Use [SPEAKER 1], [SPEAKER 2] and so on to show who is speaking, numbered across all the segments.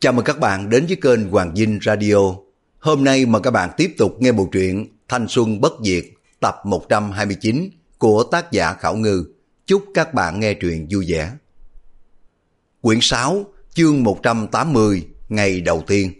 [SPEAKER 1] Chào mừng các bạn đến với kênh Hoàng Dinh Radio. Hôm nay mời các bạn tiếp tục nghe bộ truyện Thanh Xuân Bất Diệt tập 129 của tác giả Khảo Ngư. Chúc các bạn nghe truyện vui vẻ. Quyển 6, chương 180, ngày đầu tiên.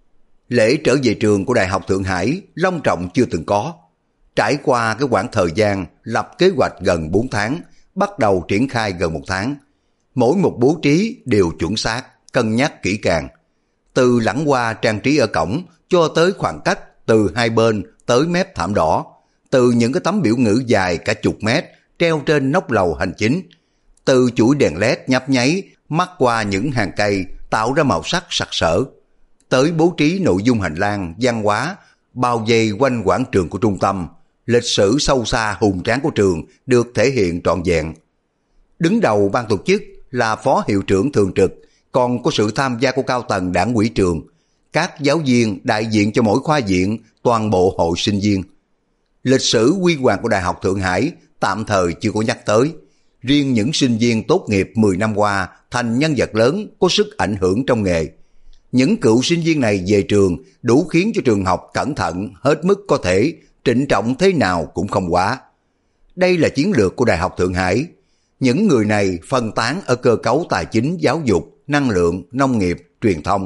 [SPEAKER 1] Lễ trở về trường của Đại học Thượng Hải long trọng chưa từng có. Trải qua cái quãng thời gian lập kế hoạch gần 4 tháng, bắt đầu triển khai gần 1 tháng. Mỗi một bố trí đều chuẩn xác, cân nhắc kỹ càng. Từ lẵng hoa trang trí ở cổng cho tới khoảng cách từ hai bên tới mép thảm đỏ, từ những cái tấm biểu ngữ dài cả chục mét treo trên nóc lầu hành chính, từ chuỗi đèn led nhấp nháy mắc qua những hàng cây tạo ra màu sắc sặc sỡ, tới bố trí nội dung hành lang văn hóa bao vây quanh quảng trường của trung tâm, lịch sử sâu xa hùng tráng của trường được thể hiện trọn vẹn. Đứng đầu ban tổ chức là phó hiệu trưởng thường trực, còn có sự tham gia của cao tầng đảng ủy trường, các giáo viên đại diện cho mỗi khoa viện, toàn bộ hội sinh viên. Lịch sử huy hoàng của Đại học Thượng Hải tạm thời chưa có nhắc tới. Riêng những sinh viên tốt nghiệp 10 năm qua thành nhân vật lớn có sức ảnh hưởng trong nghề. Những cựu sinh viên này về trường đủ khiến cho trường học cẩn thận hết mức có thể, trịnh trọng thế nào cũng không quá. Đây là chiến lược của Đại học Thượng Hải. Những người này phân tán ở cơ cấu tài chính, giáo dục, năng lượng, nông nghiệp, truyền thông,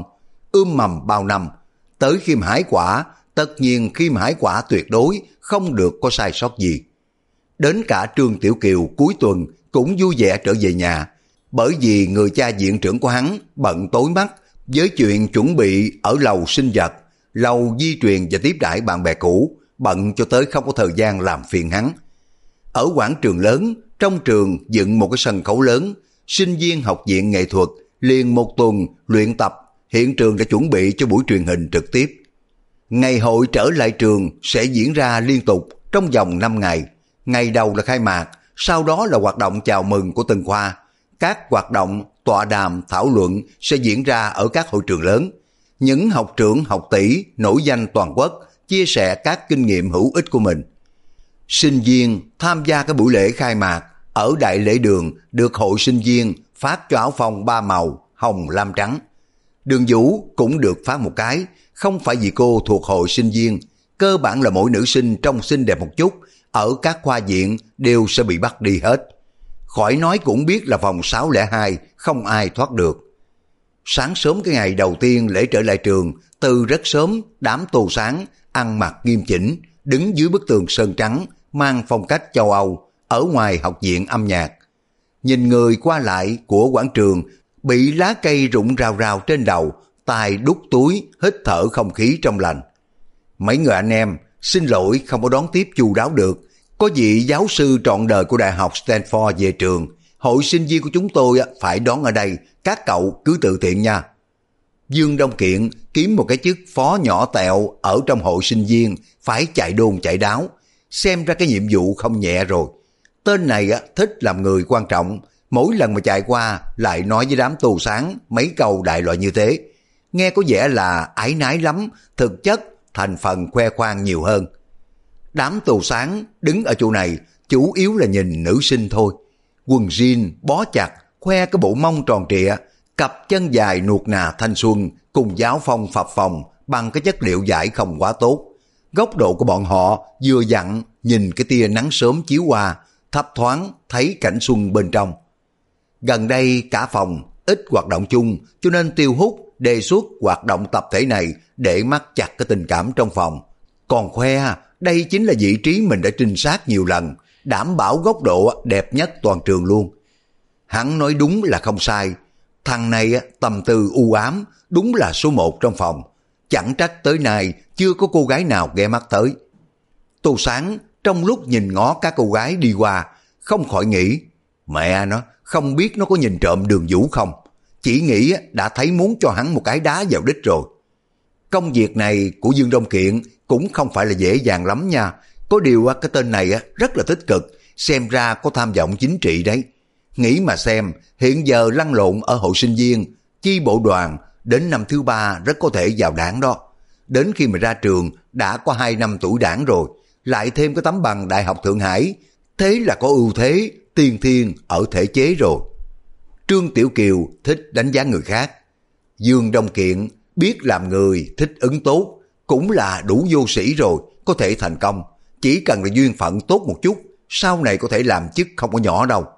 [SPEAKER 1] mầm bao năm. Tới Khiêm Hải quả, tất nhiên Khiêm Hải quả tuyệt đối không được có sai sót gì. Đến cả Trương Tiểu Kiều cuối tuần cũng vui vẻ trở về nhà, bởi vì người cha viện trưởng của hắn bận tối mắt với chuyện chuẩn bị ở lầu sinh vật, lầu di truyền và tiếp đãi bạn bè cũ, bận cho tới không có thời gian làm phiền hắn. Ở quảng trường lớn, trong trường dựng một cái sân khấu lớn, sinh viên học viện nghệ thuật liền một tuần luyện tập, hiện trường đã chuẩn bị cho buổi truyền hình trực tiếp. Ngày hội trở lại trường sẽ diễn ra liên tục trong vòng 5 ngày. Ngày đầu là khai mạc, sau đó là hoạt động chào mừng của từng khoa. Các hoạt động, tọa đàm, thảo luận sẽ diễn ra ở các hội trường lớn. Những học trưởng, học tỷ nổi danh toàn quốc chia sẻ các kinh nghiệm hữu ích của mình. Sinh viên tham gia cái buổi lễ khai mạc ở đại lễ đường được hội sinh viên phát cho áo phông 3 màu hồng, lam, trắng. Đường Vũ cũng được phát một cái, không phải vì cô thuộc hội sinh viên, cơ bản là mỗi nữ sinh trông xinh đẹp một chút ở các khoa viện đều sẽ bị bắt đi hết. Khỏi nói cũng biết là phòng 602 không ai thoát được. Sáng sớm cái ngày đầu tiên lễ trở lại trường, từ rất sớm đám tô sáng ăn mặc nghiêm chỉnh đứng dưới bức tường sơn trắng mang phong cách châu Âu ở ngoài học viện âm nhạc. Nhìn người qua lại của quảng trường bị lá cây rụng rào rào trên đầu, tai đút túi, hít thở không khí trong lành. Mấy người anh em xin lỗi không có đón tiếp chu đáo được. Có vị giáo sư trọn đời của Đại học Stanford về trường, hội sinh viên của chúng tôi phải đón ở đây, các cậu cứ tự tiện nha. Dương Đông Kiện kiếm một cái chức phó nhỏ tẹo ở trong hội sinh viên, phải chạy đôn chạy đáo, xem ra cái nhiệm vụ không nhẹ rồi. Tên này thích làm người quan trọng, mỗi lần mà chạy qua lại nói với đám tô sáng mấy câu đại loại như thế. Nghe có vẻ là ái nái lắm, thực chất thành phần khoe khoang nhiều hơn. Đám tô sáng đứng ở chỗ này chủ yếu là nhìn nữ sinh thôi. Quần jean bó chặt, khoe cái bộ mông tròn trịa, cặp chân dài nuột nà thanh xuân cùng giáo phong phập phồng bằng cái chất liệu vải không quá tốt. Góc độ của bọn họ vừa dặn, nhìn cái tia nắng sớm chiếu qua, thấp thoáng thấy cảnh xuân bên trong. Gần đây cả phòng ít hoạt động chung, cho nên Tiêu Hút đề xuất hoạt động tập thể này để mắc chặt cái tình cảm trong phòng. Còn khoe đây chính là vị trí mình đã trinh sát nhiều lần, đảm bảo góc độ đẹp nhất toàn trường luôn. Hắn nói đúng là không sai, thằng này tâm tư u ám, đúng là số 1 trong phòng. Chẳng trách tới nay chưa có cô gái nào ghé mắt tới. Tô Sáng trong lúc nhìn ngó các cô gái đi qua, không khỏi nghĩ, mẹ nó, không biết nó có nhìn trộm Đường Vũ không? Chỉ nghĩ đã thấy muốn cho hắn một cái đá vào đích rồi. Công việc này của Dương Đông Kiện cũng không phải là dễ dàng lắm nha. Có điều cái tên này rất là tích cực, xem ra có tham vọng chính trị đấy. Nghĩ mà xem, hiện giờ lăn lộn ở hội sinh viên, chi bộ đoàn, đến năm thứ 3 rất có thể vào đảng đó. Đến khi mà ra trường đã có 2 năm tuổi đảng rồi, lại thêm cái tấm bằng Đại học Thượng Hải, thế là có ưu thế tiên thiên ở thể chế rồi. Trương Tiểu Kiều thích đánh giá người khác. Dương Đông Kiện biết làm người thích ứng tốt, cũng là đủ vô sĩ rồi, có thể thành công. Chỉ cần là duyên phận tốt một chút, sau này có thể làm chức không có nhỏ đâu.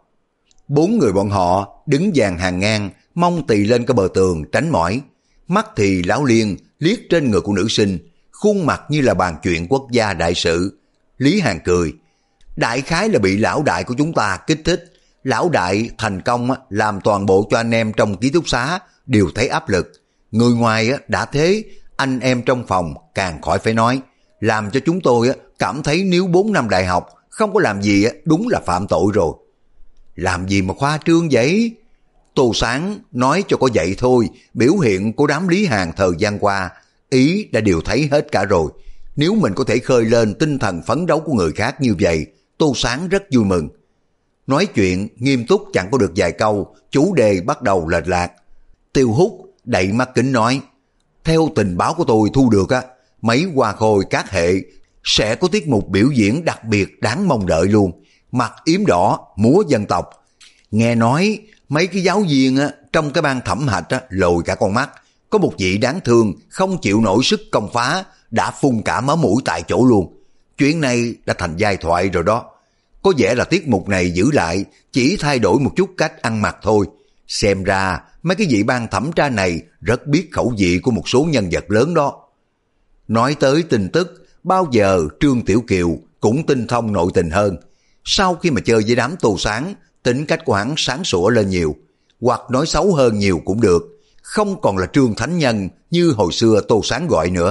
[SPEAKER 1] 4 người bọn họ đứng dàn hàng ngang, mong tì lên cái bờ tường tránh mỏi. Mắt thì láo liên liếc trên người của nữ sinh, khuôn mặt như là bàn chuyện quốc gia đại sự. Lý Hàn cười, đại khái là bị lão đại của chúng ta kích thích. Lão đại thành công làm toàn bộ cho anh em trong ký túc xá đều thấy áp lực. Người ngoài đã thế, anh em trong phòng càng khỏi phải nói, làm cho chúng tôi cảm thấy nếu 4 năm đại học không có làm gì đúng là phạm tội rồi. Làm gì mà khoa trương vậy? Tô Sáng nói cho có vậy thôi, biểu hiện của đám Lý Hàn thời gian qua, ý đã đều thấy hết cả rồi. Nếu mình có thể khơi lên tinh thần phấn đấu của người khác như vậy, Tô Sáng rất vui mừng. Nói chuyện nghiêm túc chẳng có được vài câu, chủ đề bắt đầu lệch lạc. Tiêu Hút đậy mắt kính nói, theo tình báo của tôi thu được mấy hoa khôi các hệ sẽ có tiết mục biểu diễn đặc biệt đáng mong đợi luôn. Mặc yếm đỏ, múa dân tộc. Nghe nói mấy cái giáo viên trong cái ban thẩm hạch lồi cả con mắt. Có một vị đáng thương không chịu nổi sức công phá, đã phun cả máu mũi tại chỗ luôn. Chuyện này đã thành giai thoại rồi đó. Có vẻ là tiết mục này giữ lại, chỉ thay đổi một chút cách ăn mặc thôi. Xem ra mấy cái vị ban thẩm tra này rất biết khẩu vị của một số nhân vật lớn đó. Nói tới tin tức, bao giờ Trương Tiểu Kiều cũng tinh thông nội tình hơn. Sau khi mà chơi với đám Tô Sáng, tính cách của hắn sáng sủa lên nhiều, hoặc nói xấu hơn nhiều cũng được, không còn là Trương Thánh Nhân như hồi xưa Tô Sáng gọi nữa.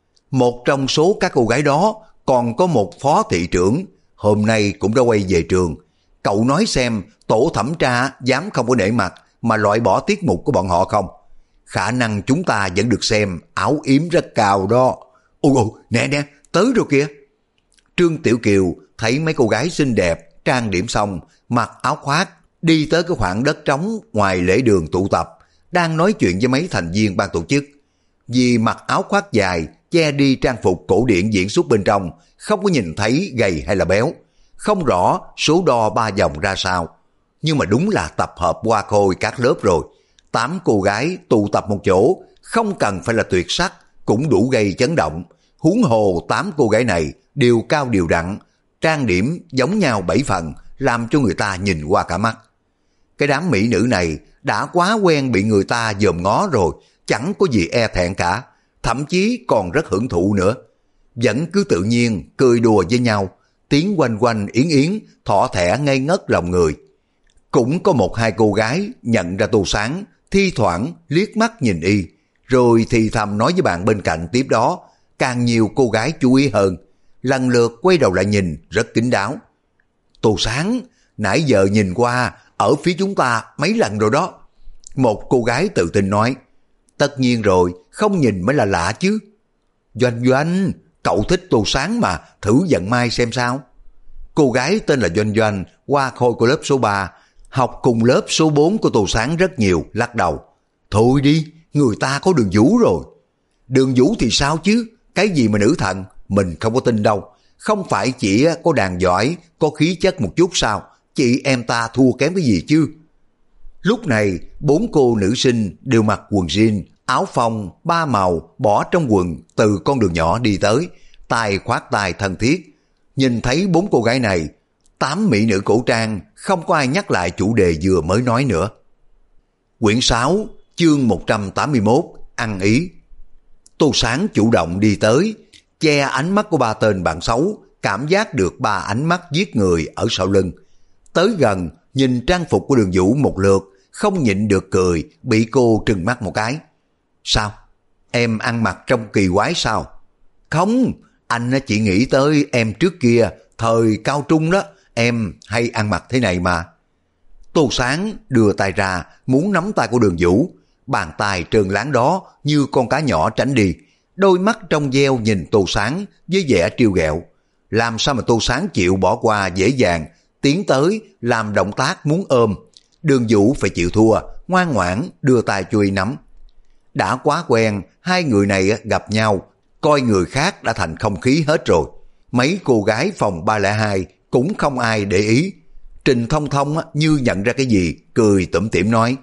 [SPEAKER 1] Một trong số các cô gái đó còn có một phó thị trưởng, hôm nay cũng đã quay về trường. Cậu nói xem tổ thẩm tra dám không có nể mặt mà loại bỏ tiết mục của bọn họ không? Khả năng chúng ta vẫn được xem áo yếm rất cao đó. Ôi, nè, tới rồi kìa. Trương Tiểu Kiều thấy mấy cô gái xinh đẹp, trang điểm xong, mặc áo khoác, đi tới cái khoảng đất trống ngoài lễ đường tụ tập, đang nói chuyện với mấy thành viên ban tổ chức. Vì mặc áo khoác dài, che đi trang phục cổ điển diễn xuất bên trong, không có nhìn thấy gầy hay là béo. Không rõ số đo 3 vòng ra sao. Nhưng mà đúng là tập hợp hoa khôi các lớp rồi. 8 cô gái tụ tập một chỗ, không cần phải là tuyệt sắc, cũng đủ gây chấn động. Huống hồ 8 cô gái này đều cao đều đặn, trang điểm giống nhau 7 phần, làm cho người ta nhìn qua cả mắt. Cái đám mỹ nữ này đã quá quen bị người ta dòm ngó rồi, chẳng có gì e thẹn cả, thậm chí còn rất hưởng thụ nữa. Vẫn cứ tự nhiên cười đùa với nhau, tiếng quanh quanh yến yến, thỏ thẻ ngây ngất lòng người. Cũng có một hai cô gái nhận ra Tô Sáng, thi thoảng liếc mắt nhìn y, rồi thì thầm nói với bạn bên cạnh tiếp đó. Càng nhiều cô gái chú ý hơn, lần lượt quay đầu lại nhìn rất kín đáo. Tô Sáng, nãy giờ nhìn qua ở phía chúng ta mấy lần rồi đó. Một cô gái tự tin nói. Tất nhiên rồi, không nhìn mới là lạ chứ. Doanh, cậu thích Tô Sáng mà, thử vận may xem sao. Cô gái tên là Doanh, hoa khôi của lớp số 3, học cùng lớp số 4 của Tô Sáng rất nhiều, lắc đầu. Thôi đi, người ta có Đường Vũ rồi. Đường Vũ thì sao chứ, cái gì mà nữ thần, mình không có tin đâu. Không phải chỉ có đàn giỏi, có khí chất một chút sao, chị em ta thua kém cái gì chứ. Lúc này, 4 cô nữ sinh đều mặc quần jean, áo phông 3 màu bỏ trong quần từ con đường nhỏ đi tới, tay khoác tay thân thiết. Nhìn thấy 4 cô gái này, 8 mỹ nữ cổ trang, không có ai nhắc lại chủ đề vừa mới nói nữa. Quyển 6, chương 181, ăn ý. Tô Sáng chủ động đi tới, che ánh mắt của 3 tên bạn xấu, cảm giác được 3 ánh mắt giết người ở sau lưng. Tới gần, nhìn trang phục của Đường Vũ một lượt, không nhịn được cười, bị cô trừng mắt một cái. Sao? Em ăn mặc trông kỳ quái sao? Không, anh chỉ nghĩ tới em trước kia, thời cao trung đó, em hay ăn mặc thế này mà. Tô Sáng đưa tay ra, muốn nắm tay của Đường Vũ, bàn tay trơn láng đó như con cá nhỏ tránh đi, đôi mắt trong veo nhìn Tô Sáng với vẻ trêu ghẹo. Làm sao mà Tô Sáng chịu bỏ qua dễ dàng, tiến tới làm động tác muốn ôm. Đường Vũ phải chịu thua, ngoan ngoãn đưa tay chui nắm. Đã quá quen, hai người này gặp nhau, coi người khác đã thành không khí hết rồi. Mấy cô gái phòng 302 cũng không ai để ý. Trình Thông Thông như nhận ra cái gì, cười tủm tỉm nói,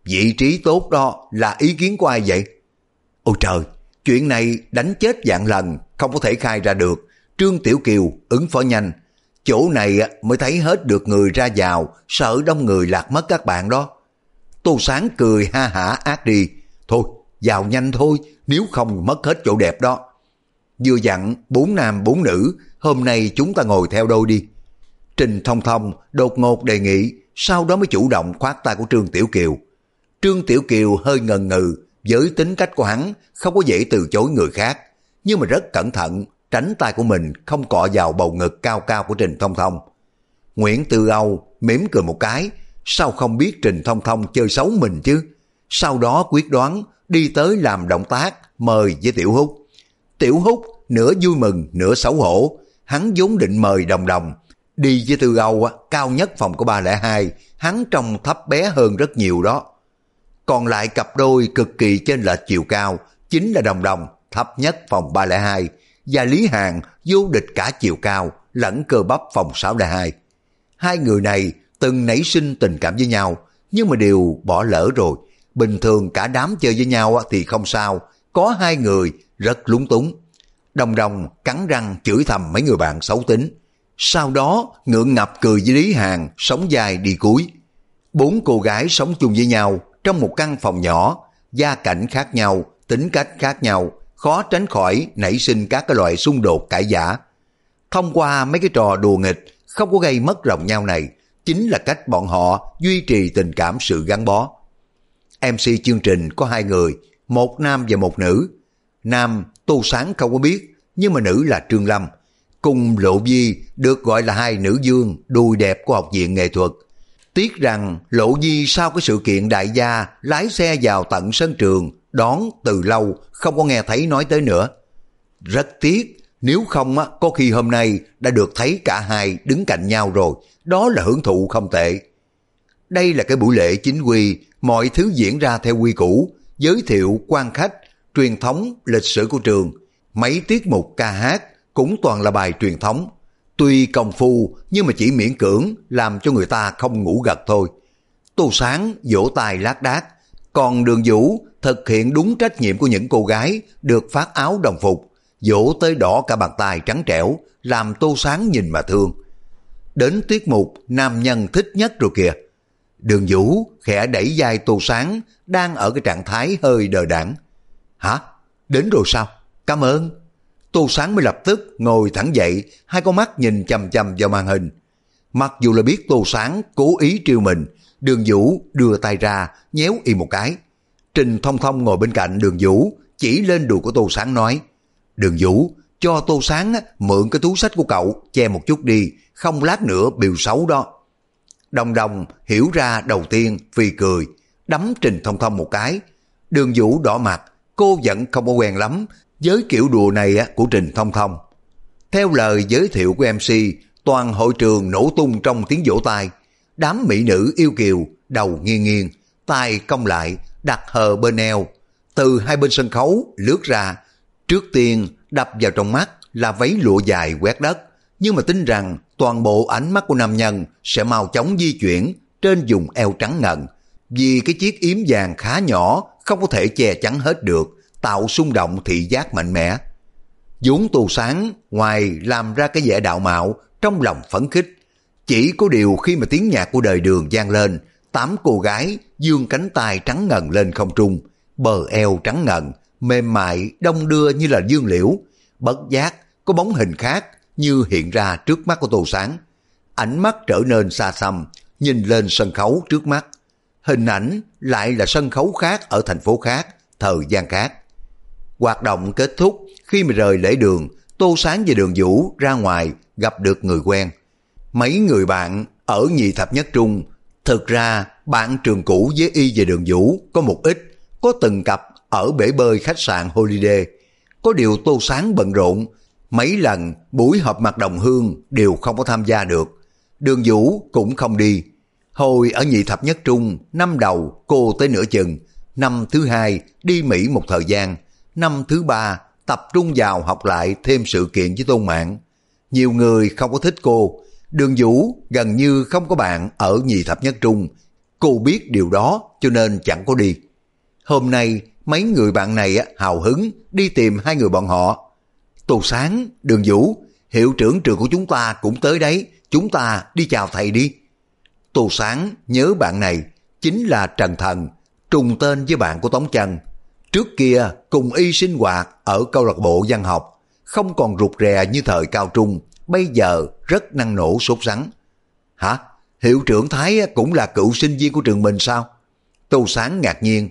[SPEAKER 1] Vị trí tốt đó là ý kiến của ai vậy? Ôi trời, chuyện này đánh chết vạn lần, không có thể khai ra được. Trương Tiểu Kiều ứng phó nhanh. Chỗ này mới thấy hết được người ra vào, sợ đông người lạc mất các bạn đó. Tô Sáng cười ha hả ác đi. Thôi, vào nhanh thôi, nếu không mất hết chỗ đẹp đó. Vừa dặn 4 nam 4 nữ, hôm nay chúng ta ngồi theo đôi đi. Trình Thông Thông đột ngột đề nghị, sau đó mới chủ động khoát tay của Trương Tiểu Kiều. Trương Tiểu Kiều hơi ngần ngừ, với tính cách của hắn không có dễ từ chối người khác, nhưng mà rất cẩn thận, tránh tay của mình không cọ vào bầu ngực cao cao của Trình Thông Thông. Nguyễn Tư Âu mỉm cười một cái, sao không biết Trình Thông Thông chơi xấu mình chứ? Sau đó quyết đoán đi tới làm động tác mời với Tiểu Húc. Tiểu Húc nửa vui mừng nửa xấu hổ, hắn vốn định mời Đồng Đồng. Đi với Tư Âu cao nhất phòng của 302, hắn trông thấp bé hơn rất nhiều đó. Còn lại cặp đôi cực kỳ chênh lệch chiều cao chính là Đồng Đồng thấp nhất phòng 302 và Lý Hàn vô địch cả chiều cao lẫn cơ bắp phòng 602. Hai người này từng nảy sinh tình cảm với nhau nhưng mà đều bỏ lỡ rồi. Bình thường cả đám chơi với nhau thì không sao, có hai người rất lúng túng. Đồng Đồng cắn răng chửi thầm mấy người bạn xấu tính, sau đó ngượng ngập cười với Lý Hàn sống dài đi cuối. 4 cô gái sống chung với nhau trong một căn phòng nhỏ, gia cảnh khác nhau, tính cách khác nhau, khó tránh khỏi nảy sinh các cái loại xung đột cãi vã. Thông qua mấy cái trò đùa nghịch không có gây mất lòng nhau này, chính là cách bọn họ duy trì tình cảm sự gắn bó. MC chương trình có 2 người, một nam và một nữ. Nam Tô Sáng không có biết, nhưng mà nữ là Trương Lâm, cùng Lộ Vi được gọi là 2 nữ vương đùi đẹp của học viện nghệ thuật. Tiếc rằng Lộ Vi sau cái sự kiện đại gia lái xe vào tận sân trường đón từ lâu không có nghe thấy nói tới nữa. Rất tiếc, nếu không có khi hôm nay đã được thấy cả hai đứng cạnh nhau rồi, đó là hưởng thụ không tệ. Đây là cái buổi lễ chính quy, mọi thứ diễn ra theo quy củ, giới thiệu quan khách, truyền thống, lịch sử của trường, mấy tiết mục ca hát cũng toàn là bài truyền thống. Tuy công phu nhưng mà chỉ miễn cưỡng làm cho người ta không ngủ gật thôi. Tô Sáng vỗ tay lác đác, còn Đường Vũ thực hiện đúng trách nhiệm của những cô gái được phát áo đồng phục, vỗ tới đỏ cả bàn tay trắng trẻo, làm Tô Sáng nhìn mà thương. Đến tiết mục nam nhân thích nhất rồi kìa. Đường Vũ khẽ đẩy vai Tô Sáng đang ở cái trạng thái hơi đờ đẫn. Hả? Đến rồi sao? Cảm ơn. Tô Sáng mới lập tức ngồi thẳng dậy, hai con mắt nhìn chằm chằm vào màn hình. Mặc dù là biết Tô Sáng cố ý trêu mình, Đường Vũ đưa tay ra nhéo y một cái. Trình Thông Thông ngồi bên cạnh Đường Vũ chỉ lên đùi của Tô Sáng nói: Đường Vũ, cho Tô Sáng mượn cái túi xách của cậu che một chút đi, không lát nữa biểu xấu đó. Đồng Đồng hiểu ra đầu tiên vì cười, đấm Trình Thông Thông một cái. Đường Vũ đỏ mặt, cô vẫn không có quen lắm với kiểu đùa này của Trình Thông Thông. Theo lời giới thiệu của MC, toàn hội trường nổ tung trong tiếng vỗ tay. Đám mỹ nữ yêu kiều đầu nghiêng nghiêng, tay cong lại đặt hờ bên eo, từ hai bên sân khấu lướt ra. Trước tiên đập vào trong mắt là váy lụa dài quét đất, nhưng mà tin rằng toàn bộ ánh mắt của nam nhân sẽ mau chóng di chuyển trên vùng eo trắng ngần, vì cái chiếc yếm vàng khá nhỏ không có thể che chắn hết được, tạo xung động thị giác mạnh mẽ. vốn Tô Sáng ngoài làm ra cái vẻ đạo mạo, trong lòng phấn khích. Chỉ có điều khi mà tiếng nhạc của đời Đường vang lên, 8 cô gái dương cánh tay trắng ngần lên không trung, bờ eo trắng ngần, mềm mại đông đưa như là dương liễu. Bất giác có bóng hình khác như hiện ra trước mắt của Tô Sáng. Ánh mắt trở nên xa xăm, nhìn lên sân khấu trước mắt. Hình ảnh lại là sân khấu khác ở thành phố khác, thời gian khác. Hoạt động kết thúc, khi mà rời lễ đường, Tô Sáng và Đường Vũ ra ngoài gặp được người quen. Mấy người bạn ở nhị thập nhất trung. Thực ra bạn trường cũ với y và Đường Vũ có một ít, có từng cặp ở bể bơi khách sạn Holiday. Có điều Tô Sáng bận rộn, mấy lần buổi họp mặt đồng hương đều không có tham gia được. Đường Vũ cũng không đi. Hồi ở nhị thập nhất trung, năm đầu cô tới nửa chừng, năm thứ hai đi Mỹ một thời gian, năm thứ ba tập trung vào học lại thêm sự kiện với Tôn Mạng. Nhiều người không có thích cô. Đường Vũ gần như không có bạn ở nhị thập nhất trung, Cô biết điều đó cho nên chẳng có đi. Hôm nay mấy người bạn này hào hứng đi tìm hai người bọn họ. Tô Sáng, Đường Vũ, hiệu trưởng trường của chúng ta cũng tới đấy, chúng ta đi chào thầy đi. Tô Sáng nhớ bạn này chính là Trần Thần, trùng tên với bạn của Tống Chân. Trước kia cùng y sinh hoạt ở câu lạc bộ văn học, không còn rụt rè như thời cao trung, bây giờ rất năng nổ sốt sắng. Hả? Hiệu trưởng Thái cũng là cựu sinh viên của trường mình sao? Tô Sáng ngạc nhiên.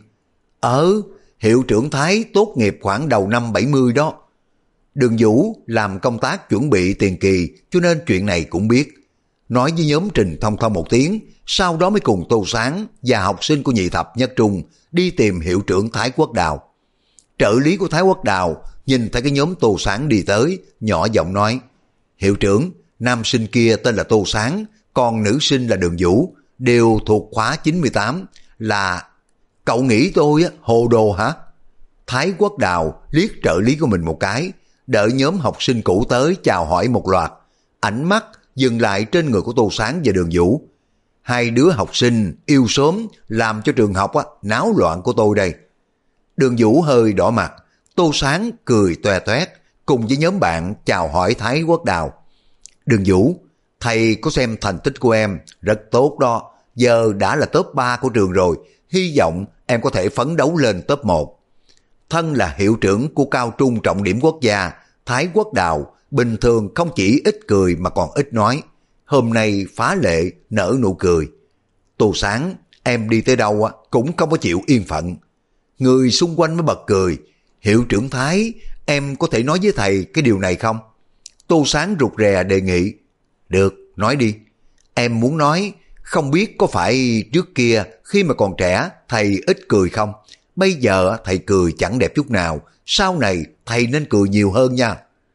[SPEAKER 1] Hiệu trưởng Thái tốt nghiệp khoảng đầu năm 70 đó. Đường Vũ làm công tác chuẩn bị tiền kỳ cho nên chuyện này cũng biết. Nói với nhóm Trình Thông Thông một tiếng, sau đó mới cùng Tô Sáng và học sinh của nhị thập nhất trung đi tìm hiệu trưởng Thái Quốc Đào. Trợ lý của Thái Quốc Đào nhìn thấy cái nhóm Tô Sáng đi tới, nhỏ giọng nói: Hiệu trưởng, nam sinh kia tên là Tô Sáng, còn nữ sinh là Đường Vũ, đều thuộc khóa 98, là... Cậu nghĩ tôi hồ đồ hả? Thái Quốc Đào liếc trợ lý của mình một cái, đợi nhóm học sinh cũ tới chào hỏi một loạt, ánh mắt dừng lại trên người của Tô Sáng và Đường Vũ. Hai đứa học sinh yêu sớm làm cho trường học náo loạn của tôi đây. Đường Vũ hơi đỏ mặt, Tô Sáng cười toe toét cùng với nhóm bạn chào hỏi Thái Quốc Đào. Đường Vũ, thầy có xem thành tích của em, rất tốt đó, giờ đã là top 3 của trường rồi, hy vọng em có thể phấn đấu lên top 1. Thân là hiệu trưởng của cao trung trọng điểm quốc gia, Thái Quốc Đào bình thường không chỉ ít cười mà còn ít nói. Hôm nay phá lệ nở nụ cười. Tô Sáng, em đi tới đâu cũng không có chịu yên phận. Người xung quanh mới bật cười. Hiệu trưởng Thái, em có thể nói với thầy cái điều này không? Tô Sáng rụt rè đề nghị. Được, nói đi. Em muốn nói, không biết có phải trước kia khi mà còn trẻ thầy ít cười không? Bây giờ thầy cười chẳng đẹp chút nào, sau này thầy nên cười nhiều hơn nha.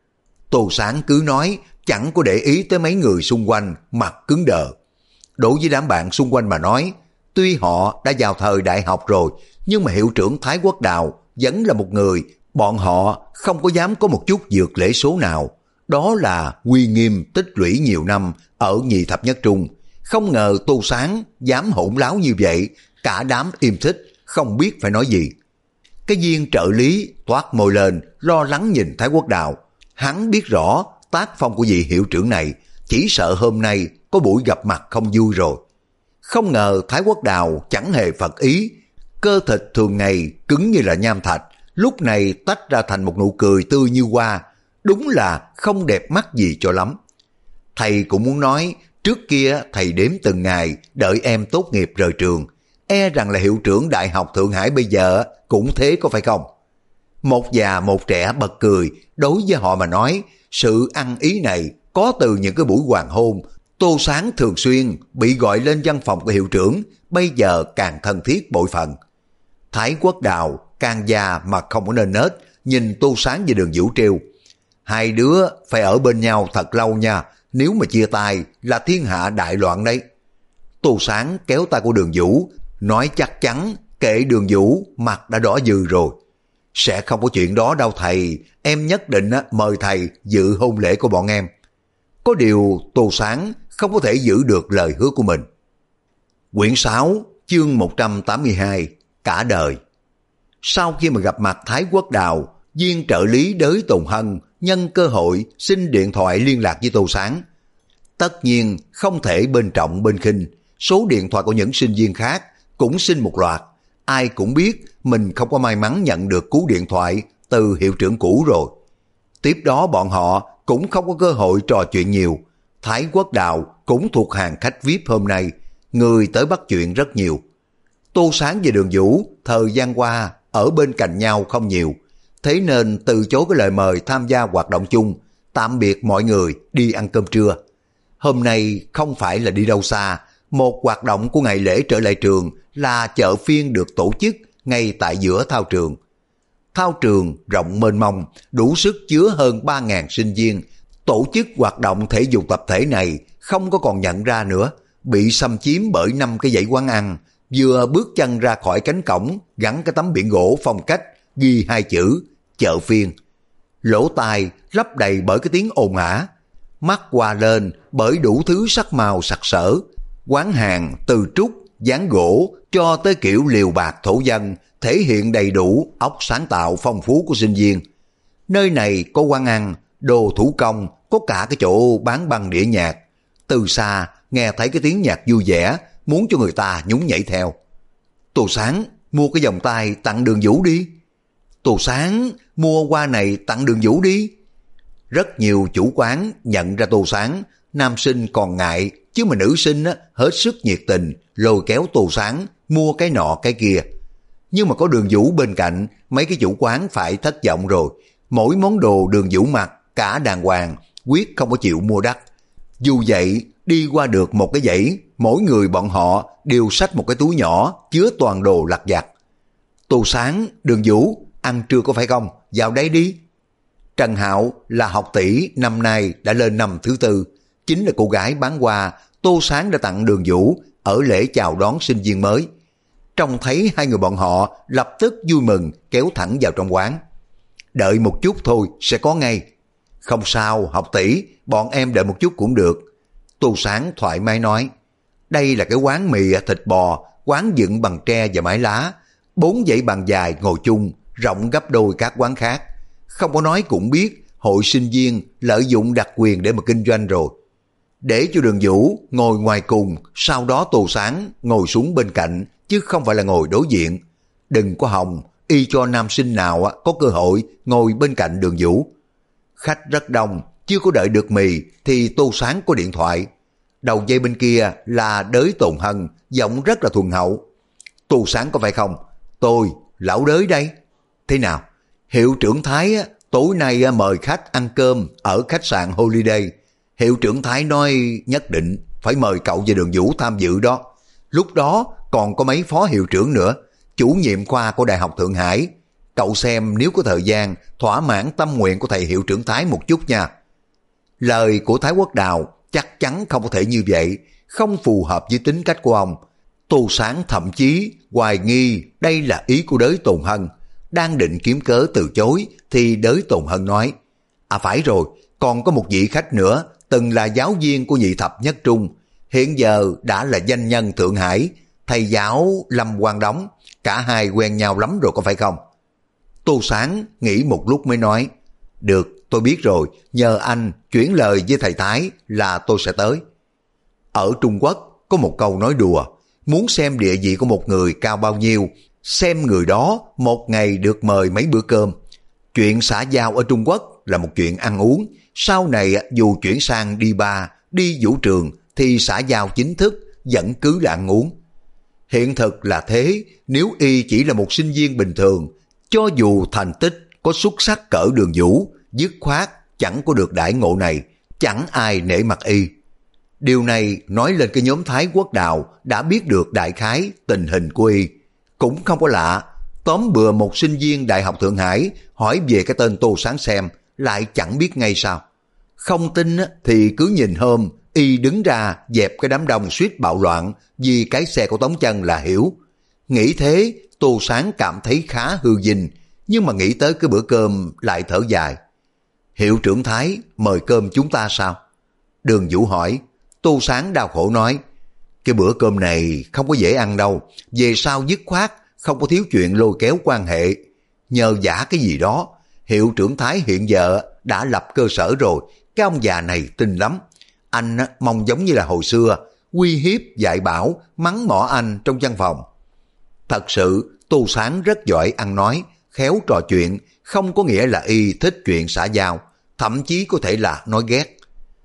[SPEAKER 1] Tô Sáng cứ nói, chẳng có để ý tới mấy người xung quanh, mặt cứng đờ. Đối với đám bạn xung quanh mà nói, tuy họ đã vào thời đại học rồi, nhưng mà hiệu trưởng Thái Quốc Đào vẫn là một người, bọn họ không có dám có một chút vượt lễ số nào. Đó là uy nghiêm tích lũy nhiều năm ở nhị thập nhất trung. Không ngờ Tô Sáng dám hỗn láo như vậy, cả đám im thích, không biết phải nói gì. Cái viên trợ lý toát môi lên, lo lắng nhìn Thái Quốc Đào. Hắn biết rõ tác phong của vị hiệu trưởng này, chỉ sợ hôm nay có buổi gặp mặt không vui rồi. Không ngờ Thái Quốc Đào chẳng hề phật ý, cơ thịt thường ngày cứng như là nham thạch, lúc này tách ra thành một nụ cười tươi như hoa, đúng là không đẹp mắt gì cho lắm. Thầy cũng muốn nói, trước kia thầy đếm từng ngày đợi em tốt nghiệp rời trường, e rằng là hiệu trưởng Đại học Thượng Hải bây giờ cũng thế có phải không? Một già một trẻ bật cười, đối với họ mà nói, sự ăn ý này có từ những cái buổi hoàng hôn. Tô Sáng thường xuyên bị gọi lên văn phòng của hiệu trưởng, bây giờ càng thân thiết bội phần. Thái Quốc Đào càng già mà không có nên nết, nhìn Tô Sáng và Đường Vũ trêu. Hai đứa phải ở bên nhau thật lâu nha, nếu mà chia tay là thiên hạ đại loạn đấy. Tô Sáng kéo tay của Đường Vũ, nói chắc chắn kệ Đường Vũ mặt đã đỏ dừ rồi. Sẽ không có chuyện đó đâu thầy, em nhất định mời thầy dự hôn lễ của bọn em. Có điều Tô Sáng không có thể giữ được lời hứa của mình. Quyển 6, chương 182, cả đời. Sau khi mà gặp mặt Thái Quốc Đào, viên trợ lý Đới Tùng Hân nhân cơ hội xin điện thoại liên lạc với Tô Sáng. Tất nhiên không thể bên trọng bên khinh, số điện thoại của những sinh viên khác cũng xin một loạt. Ai cũng biết mình không có may mắn nhận được cú điện thoại từ hiệu trưởng cũ rồi. Tiếp đó bọn họ cũng không có cơ hội trò chuyện nhiều. Thái Quốc Đào cũng thuộc hàng khách VIP hôm nay, người tới bắt chuyện rất nhiều. Tô Sáng và Đường Vũ thời gian qua ở bên cạnh nhau không nhiều, thế nên từ chối cái lời mời tham gia hoạt động chung, tạm biệt mọi người đi ăn cơm trưa. Hôm nay không phải là đi đâu xa, một hoạt động của ngày lễ trở lại trường là chợ phiên được tổ chức ngay tại giữa thao trường. Thao trường rộng mênh mông, đủ sức chứa hơn 3.000 sinh viên. Tổ chức hoạt động thể dục tập thể này không có còn nhận ra nữa, bị xâm chiếm bởi 5 cái dãy quán ăn. Vừa bước chân ra khỏi cánh cổng, gắn cái tấm biển gỗ phong cách, ghi 2 chữ chợ phiên. Lỗ tai lấp đầy bởi cái tiếng ồn ào, mắt qua lên bởi đủ thứ sắc màu sặc sỡ. Quán hàng từ trúc dán gỗ cho tới kiểu liều bạc thổ dân, thể hiện đầy đủ óc sáng tạo phong phú của sinh viên. Nơi này có quán ăn, đồ thủ công, có cả cái chỗ bán băng đĩa nhạc. Từ xa nghe thấy cái tiếng nhạc vui vẻ, muốn cho người ta nhún nhảy theo. Tô Sáng, mua cái vòng tay tặng Đường Vũ đi. Tô Sáng, mua hoa này tặng Đường Vũ đi. Rất nhiều chủ quán nhận ra Tô Sáng, nam sinh còn ngại, chứ mà nữ sinh hết sức nhiệt tình, lôi kéo Tô Sáng mua cái nọ cái kia. Nhưng mà có Đường Vũ bên cạnh, mấy cái chủ quán phải thất vọng rồi. Mỗi món đồ Đường Vũ mặc cả đàng hoàng, quyết không có chịu mua đắt. Dù vậy, đi qua được một cái dãy, mỗi người bọn họ đều xách một cái túi nhỏ chứa toàn đồ lặt vặt. Tô Sáng, Đường Vũ, ăn trưa có phải không? Vào đây đi. Trần Hạo là học tỷ, năm nay đã lên năm thứ tư, chính là cô gái bán hoa Tô Sáng đã tặng Đường Vũ ở lễ chào đón sinh viên mới. Trông thấy hai người bọn họ lập tức vui mừng kéo thẳng vào trong quán. Đợi một chút thôi sẽ có ngay. Không sao học tỷ, bọn em đợi một chút cũng được. Tô Sáng thoải mái nói. Đây là cái quán mì thịt bò, quán dựng bằng tre và mái lá, 4 dãy bàn dài ngồi chung, rộng gấp đôi các quán khác. Không có nói cũng biết hội sinh viên lợi dụng đặc quyền để mà kinh doanh rồi. Để cho Đường Vũ ngồi ngoài cùng, sau đó Tô Sáng ngồi xuống bên cạnh, chứ không phải là ngồi đối diện. Đừng có hòng, y cho nam sinh nào có cơ hội ngồi bên cạnh Đường Vũ. Khách rất đông, chưa có đợi được mì thì Tô Sáng có điện thoại. Đầu dây bên kia là Đới Tồn Hân, giọng rất là thuần hậu. Tô Sáng có phải không? Tôi, lão Đới đây. Thế nào? Hiệu trưởng Thái tối nay mời khách ăn cơm ở khách sạn Holiday. Hiệu trưởng Thái nói nhất định phải mời cậu và Đường Vũ tham dự đó. Lúc đó còn có mấy phó hiệu trưởng nữa, chủ nhiệm khoa của Đại học Thượng Hải. Cậu xem nếu có thời gian thỏa mãn tâm nguyện của thầy hiệu trưởng Thái một chút nha. Lời của Thái Quốc Đào chắc chắn không có thể như vậy, không phù hợp với tính cách của ông. Tô Sáng thậm chí hoài nghi đây là ý của Đới Tồn Hân. Đang định kiếm cớ từ chối thì Đới Tồn Hân nói, à phải rồi, còn có một vị khách nữa, từng là giáo viên của nhị thập nhất trung, hiện giờ đã là danh nhân Thượng Hải, thầy giáo Lâm Quang Đống, cả hai quen nhau lắm rồi có phải không? Tô Sáng nghĩ một lúc mới nói, được, tôi biết rồi, nhờ anh chuyển lời với thầy Thái là tôi sẽ tới. Ở Trung Quốc có một câu nói đùa, muốn xem địa vị của một người cao bao nhiêu, xem người đó một ngày được mời mấy bữa cơm. Chuyện xã giao ở Trung Quốc là một chuyện ăn uống, sau này dù chuyển sang đi bar, đi vũ trường thì xã giao chính thức vẫn cứ là ăn uống. Hiện thực là thế, nếu y chỉ là một sinh viên bình thường, cho dù thành tích có xuất sắc cỡ Đường Vũ, dứt khoát chẳng có được đãi ngộ này, chẳng ai nể mặt y. Điều này nói lên cái nhóm Thái Quốc Đào đã biết được đại khái tình hình của y. Cũng không có lạ, tóm bừa một sinh viên Đại học Thượng Hải hỏi về cái tên Tô Sáng xem, lại chẳng biết ngay sao. Không tin thì cứ nhìn hôm y đứng ra dẹp cái đám đông suýt bạo loạn vì cái xe của Tống Chân là hiểu. Nghĩ thế, Tô Sáng cảm thấy khá hư vinh, nhưng mà nghĩ tới cái bữa cơm lại thở dài. Hiệu trưởng Thái mời cơm chúng ta sao? Đường Vũ hỏi. Tô Sáng đau khổ nói, cái bữa cơm này không có dễ ăn đâu, về sau dứt khoát không có thiếu chuyện lôi kéo quan hệ. Nhờ giả cái gì đó, hiệu trưởng Thái hiện giờ đã lập cơ sở rồi, cái ông già này tin lắm. Anh mong giống như là hồi xưa, uy hiếp dạy bảo, mắng mỏ anh trong văn phòng. Thật sự Tô Sáng rất giỏi ăn nói, khéo trò chuyện, không có nghĩa là y thích chuyện xã giao, thậm chí có thể là nói ghét.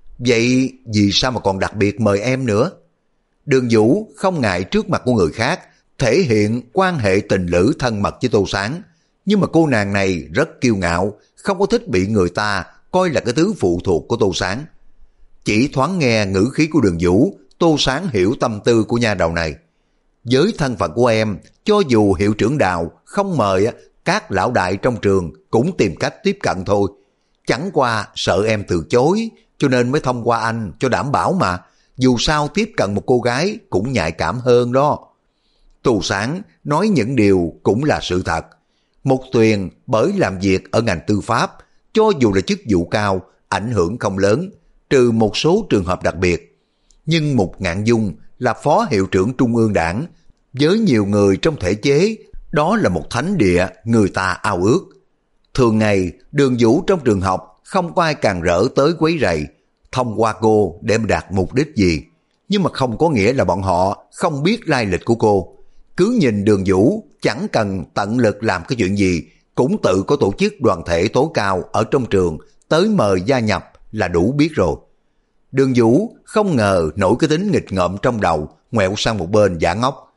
[SPEAKER 1] Vậy vì sao mà còn đặc biệt mời em nữa? Đường Vũ không ngại trước mặt của người khác thể hiện quan hệ tình lữ thân mật với Tô Sáng, nhưng mà cô nàng này rất kiêu ngạo, không có thích bị người ta coi là cái thứ phụ thuộc của Tô Sáng. Chỉ thoáng nghe ngữ khí của Đường Vũ, Tô Sáng hiểu tâm tư của nha đầu này. Với thân phận của em, cho dù hiệu trưởng Đào không mời, các lão đại trong trường cũng tìm cách tiếp cận thôi. Chẳng qua sợ em từ chối, cho nên mới thông qua anh cho đảm bảo mà. Dù sao tiếp cận một cô gái cũng nhạy cảm hơn đó. Tô Sáng nói những điều cũng là sự thật. Mục Tuyền bởi làm việc ở ngành tư pháp, cho dù là chức vụ cao, ảnh hưởng không lớn, trừ một số trường hợp đặc biệt. Nhưng Mục Ngạn Dung là phó hiệu trưởng Trung ương Đảng. Với nhiều người trong thể chế, đó là một thánh địa người ta ao ước. Thường ngày, Đường Vũ trong trường học không có ai càng rỡ tới quấy rầy, thông qua cô để đạt mục đích gì. Nhưng mà không có nghĩa là bọn họ không biết lai lịch của cô. Cứ nhìn Đường Vũ chẳng cần tận lực làm cái chuyện gì, cũng tự có tổ chức đoàn thể tối cao ở trong trường tới mời gia nhập là đủ biết rồi. Đường Vũ không ngờ nổi cái tính nghịch ngợm trong đầu, ngoẹo sang một bên giả ngốc.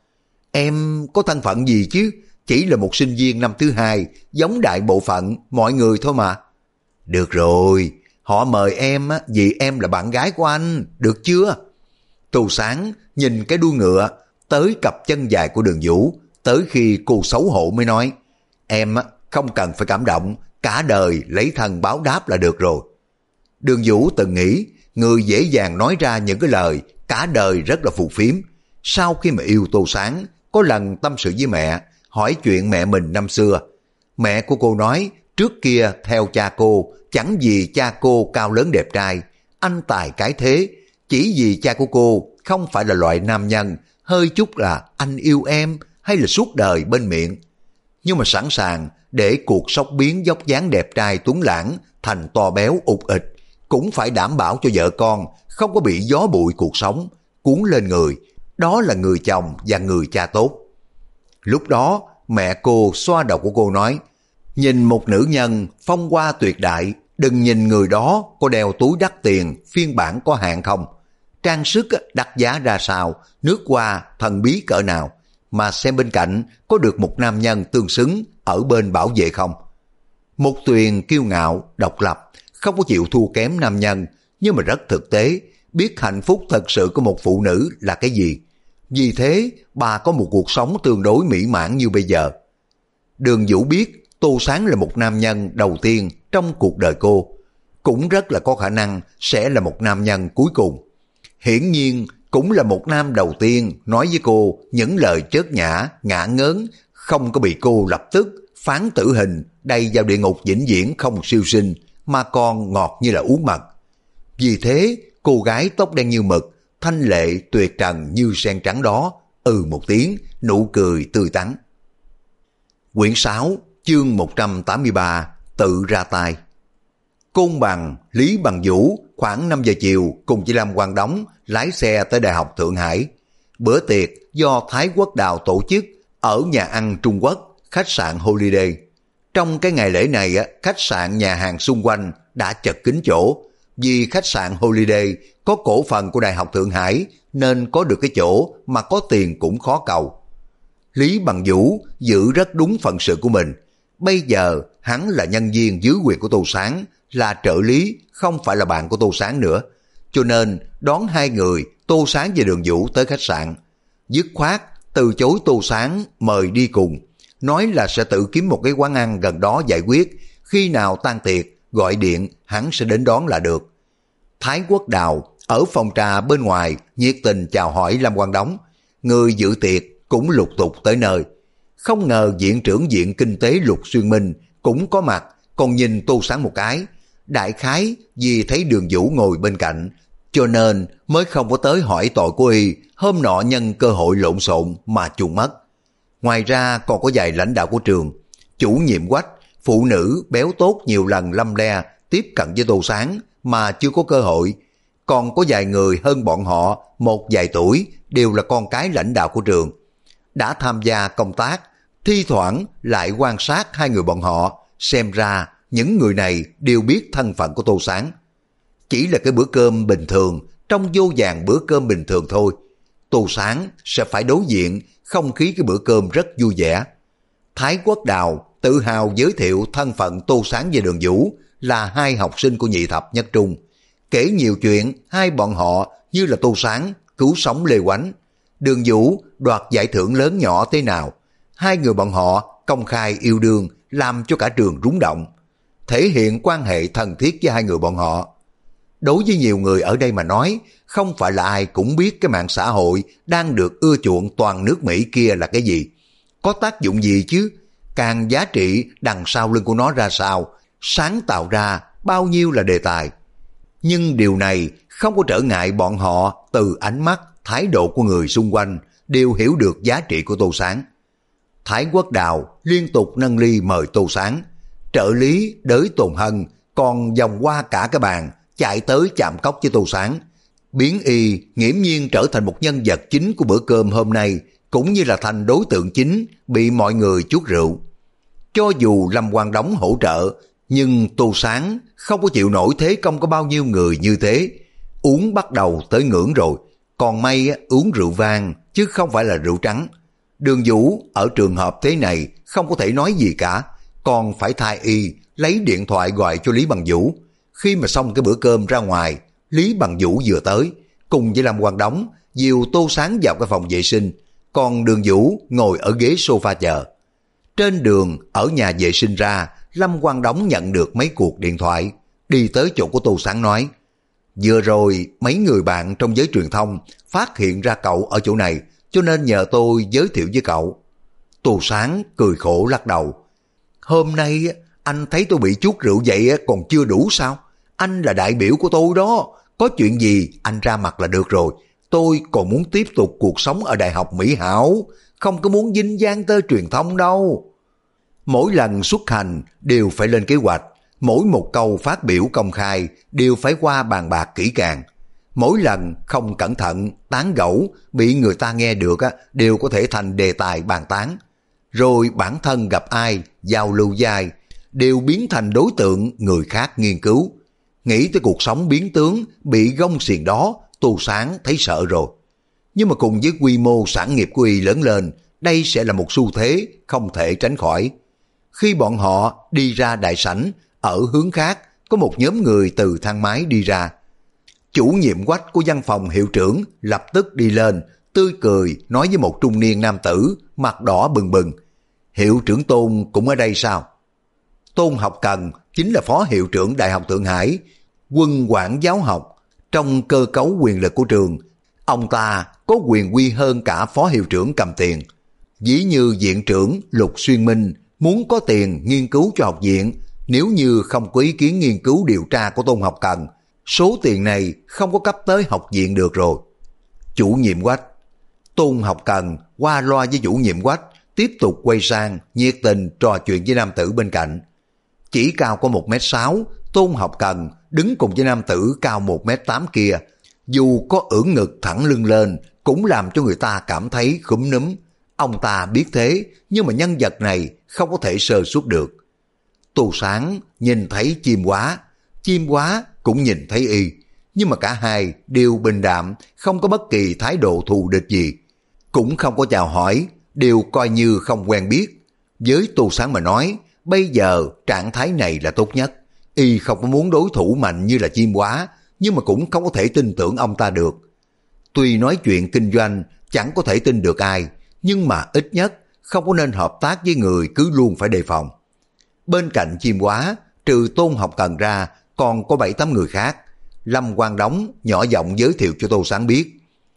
[SPEAKER 1] Em có thân phận gì chứ, chỉ là một sinh viên năm thứ hai, giống đại bộ phận mọi người thôi mà. Được rồi, họ mời em vì em là bạn gái của anh, được chưa? Tô Sáng nhìn cái đuôi ngựa tới cặp chân dài của Đường Vũ, tới khi cô xấu hổ mới nói, em không cần phải cảm động, cả đời lấy thân báo đáp là được rồi. Đường Vũ từng nghĩ, người dễ dàng nói ra những cái lời cả đời rất là phù phiếm. Sau khi mà yêu Tô Sáng, có lần tâm sự với mẹ, hỏi chuyện mẹ mình năm xưa. Mẹ của cô nói, trước kia theo cha cô, chẳng vì cha cô cao lớn đẹp trai, anh tài cái thế, chỉ vì cha của cô không phải là loại nam nhân, hơi chút là anh yêu em hay là suốt đời bên miệng. Nhưng mà sẵn sàng để cuộc sốc biến dốc dáng đẹp trai tuấn lãng thành to béo ụt ịch, cũng phải đảm bảo cho vợ con không có bị gió bụi cuộc sống cuốn lên người. Đó là người chồng và người cha tốt. Lúc đó mẹ cô xoa đầu của cô nói, nhìn một nữ nhân phong hoa tuyệt đại, đừng nhìn người đó có đeo túi đắt tiền phiên bản có hạn không, trang sức đắt giá ra sao, nước hoa thần bí cỡ nào, mà xem bên cạnh có được một nam nhân tương xứng ở bên bảo vệ không. Một Tuyền kiêu ngạo, độc lập, không có chịu thua kém nam nhân, nhưng mà rất thực tế, biết hạnh phúc thật sự của một phụ nữ là cái gì. Vì thế, bà có một cuộc sống tương đối mỹ mãn như bây giờ. Đường Vũ biết Tô Sáng là một nam nhân đầu tiên trong cuộc đời cô, cũng rất là có khả năng sẽ là một nam nhân cuối cùng. Hiển nhiên, cũng là một nam đầu tiên nói với cô những lời chớt nhã, ngả ngớn, không có bị cô lập tức phán tử hình, đầy vào địa ngục vĩnh viễn không siêu sinh, mà còn ngọt như là uống mật. Vì thế, cô gái tóc đen như mực, thanh lệ tuyệt trần như sen trắng đó, một tiếng, nụ cười tươi tắn. Quyển 6, chương 183, tự ra tay. Côn Bằng, Lý Bằng Vũ khoảng 5 giờ chiều cùng chị Lâm Quang Đống lái xe tới Đại học Thượng Hải. Bữa tiệc do Thái Quốc Đào tổ chức ở nhà ăn Trung Quốc, khách sạn Holiday. Trong cái ngày lễ này, khách sạn nhà hàng xung quanh đã chật kín chỗ. Vì khách sạn Holiday có cổ phần của Đại học Thượng Hải nên có được cái chỗ mà có tiền cũng khó cầu. Lý Bằng Vũ giữ rất đúng phận sự của mình. Bây giờ hắn là nhân viên dưới quyền của Tô Sáng, là trợ lý, không phải là bạn của Tô Sáng nữa. Cho nên đón hai người Tô Sáng và Đường Vũ tới khách sạn. Dứt khoát từ chối Tô Sáng mời đi cùng, nói là sẽ tự kiếm một cái quán ăn gần đó giải quyết, khi nào tan tiệc gọi điện hắn sẽ đến đón là được. Thái Quốc Đào ở phòng trà bên ngoài nhiệt tình chào hỏi Lâm Quang Đống. Người dự tiệc cũng lục tục tới nơi. Không ngờ viện trưởng viện kinh tế Lục Xuyên Minh cũng có mặt, còn nhìn Tô Sáng một cái. Đại khái vì thấy Đường Vũ ngồi bên cạnh, cho nên mới không có tới hỏi tội của y, hôm nọ nhân cơ hội lộn xộn mà chuồn mất. Ngoài ra còn có vài lãnh đạo của trường, chủ nhiệm Quách, phụ nữ béo tốt nhiều lần lăm le tiếp cận với Tô Sáng mà chưa có cơ hội. Còn có vài người hơn bọn họ một vài tuổi, đều là con cái lãnh đạo của trường, đã tham gia công tác, thi thoảng lại quan sát hai người bọn họ. Xem ra những người này đều biết thân phận của Tô Sáng. Chỉ là cái bữa cơm bình thường, trong vô vàn bữa cơm bình thường thôi, Tô Sáng sẽ phải đối diện không khí cái bữa cơm rất vui vẻ. Thái Quốc Đào tự hào giới thiệu thân phận Tô Sáng và Đường Vũ là hai học sinh của nhị thập nhất trung, kể nhiều chuyện hai bọn họ như là Tô Sáng cứu sống Lê Oánh, Đường Vũ đoạt giải thưởng lớn nhỏ thế nào. Hai người bọn họ công khai yêu đương làm cho cả trường rúng động, thể hiện quan hệ thân thiết với hai người bọn họ. Đối với nhiều người ở đây mà nói, không phải là ai cũng biết cái mạng xã hội đang được ưa chuộng toàn nước Mỹ kia là cái gì, có tác dụng gì chứ, càng giá trị đằng sau lưng của nó ra sao, sáng tạo ra bao nhiêu là đề tài. Nhưng điều này không có trở ngại bọn họ từ ánh mắt, thái độ của người xung quanh đều hiểu được giá trị của Tô Sáng. Thái Quốc Đào liên tục nâng ly mời Tô Sáng, trợ lý Đới Tồn Hân còn vòng qua cả cái bàn chạy tới chạm cốc với Tô Sáng, biến y nghiễm nhiên trở thành một nhân vật chính của bữa cơm hôm nay, cũng như là thành đối tượng chính bị mọi người chuốt rượu. Cho dù Lâm Quang Đống hỗ trợ, nhưng Tô Sáng không có chịu nổi thế công có bao nhiêu người như thế. Uống bắt đầu tới ngưỡng rồi, còn may uống rượu vang chứ không phải là rượu trắng. Đường Vũ ở trường hợp thế này không có thể nói gì cả, còn phải thay y lấy điện thoại gọi cho Lý Bằng Vũ. Khi mà xong cái bữa cơm ra ngoài, Lý Bằng Vũ vừa tới, cùng với Lâm Quang Đống dìu Tô Sáng vào cái phòng vệ sinh, còn Đường Vũ ngồi ở ghế sofa chờ. Trên đường ở nhà vệ sinh ra, Lâm Quang Đống nhận được mấy cuộc điện thoại, đi tới chỗ của Tô Sáng nói: vừa rồi mấy người bạn trong giới truyền thông phát hiện ra cậu ở chỗ này, cho nên nhờ tôi giới thiệu với cậu. Tô Sáng cười khổ lắc đầu: hôm nay anh thấy tôi bị chuốt rượu vậy còn chưa đủ sao? Anh là đại biểu của tôi đó, có chuyện gì anh ra mặt là được rồi. Tôi còn muốn tiếp tục cuộc sống ở Đại học Mỹ Hảo, không có muốn dính dáng tới truyền thông đâu. Mỗi lần xuất hành đều phải lên kế hoạch, mỗi một câu phát biểu công khai đều phải qua bàn bạc kỹ càng. Mỗi lần không cẩn thận tán gẫu bị người ta nghe được đều có thể thành đề tài bàn tán. Rồi bản thân gặp ai giao lưu dài đều biến thành đối tượng người khác nghiên cứu. Nghĩ tới cuộc sống biến tướng bị gông xiềng đó, Tô Sáng thấy sợ rồi. Nhưng mà cùng với quy mô sản nghiệp của y lớn lên, đây sẽ là một xu thế không thể tránh khỏi. Khi bọn họ đi ra đại sảnh, ở hướng khác có một nhóm người từ thang máy đi ra. Chủ nhiệm quách của văn phòng hiệu trưởng lập tức đi lên, tươi cười nói với một trung niên nam tử mặt đỏ bừng bừng: hiệu trưởng Tôn cũng ở đây sao? Tôn Học Cần chính là phó hiệu trưởng Đại học Thượng Hải, quân quản giáo học. Trong cơ cấu quyền lực của trường, ông ta có quyền quy hơn cả phó hiệu trưởng cầm tiền. Ví như viện trưởng Lục Xuyên Minh muốn có tiền nghiên cứu cho học viện, nếu như không có ý kiến nghiên cứu điều tra của Tôn Học Cần, số tiền này không có cấp tới học viện được rồi. Chủ nhiệm quách. Tôn Học Cần qua loa với chủ nhiệm quách, tiếp tục quay sang nhiệt tình trò chuyện với nam tử bên cạnh. Chỉ cao có 1m6, Tôn Học Cần đứng cùng với nam tử cao 1m8 kia, dù có ưỡn ngực thẳng lưng lên cũng làm cho người ta cảm thấy khúm núm. Ông ta biết thế, nhưng mà nhân vật này không có thể sơ suất được. Tô Sáng nhìn thấy chim hóa cũng nhìn thấy y, nhưng mà cả hai đều bình đạm, không có bất kỳ thái độ thù địch gì, cũng không có chào hỏi, đều coi như không quen biết. Với Tô Sáng mà nói, bây giờ trạng thái này là tốt nhất. Y không có muốn đối thủ mạnh như là chim hóa, nhưng mà cũng không có thể tin tưởng ông ta được. Tuy nói chuyện kinh doanh chẳng có thể tin được ai, nhưng mà ít nhất không có nên hợp tác với người cứ luôn phải đề phòng. Bên cạnh chim hóa, trừ Tôn Học Cần ra, còn có 7-8 người khác. Lâm Quang Đống nhỏ giọng giới thiệu cho Tô Sáng biết.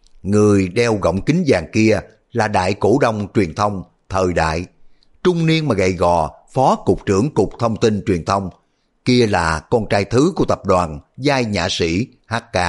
[SPEAKER 1] Người đeo gọng kính vàng kia là đại cổ đông truyền thông Thời Đại, trung niên mà gầy gò, phó cục trưởng cục thông tin truyền thông. Kia là con trai thứ của tập đoàn giai nhã sĩ HK.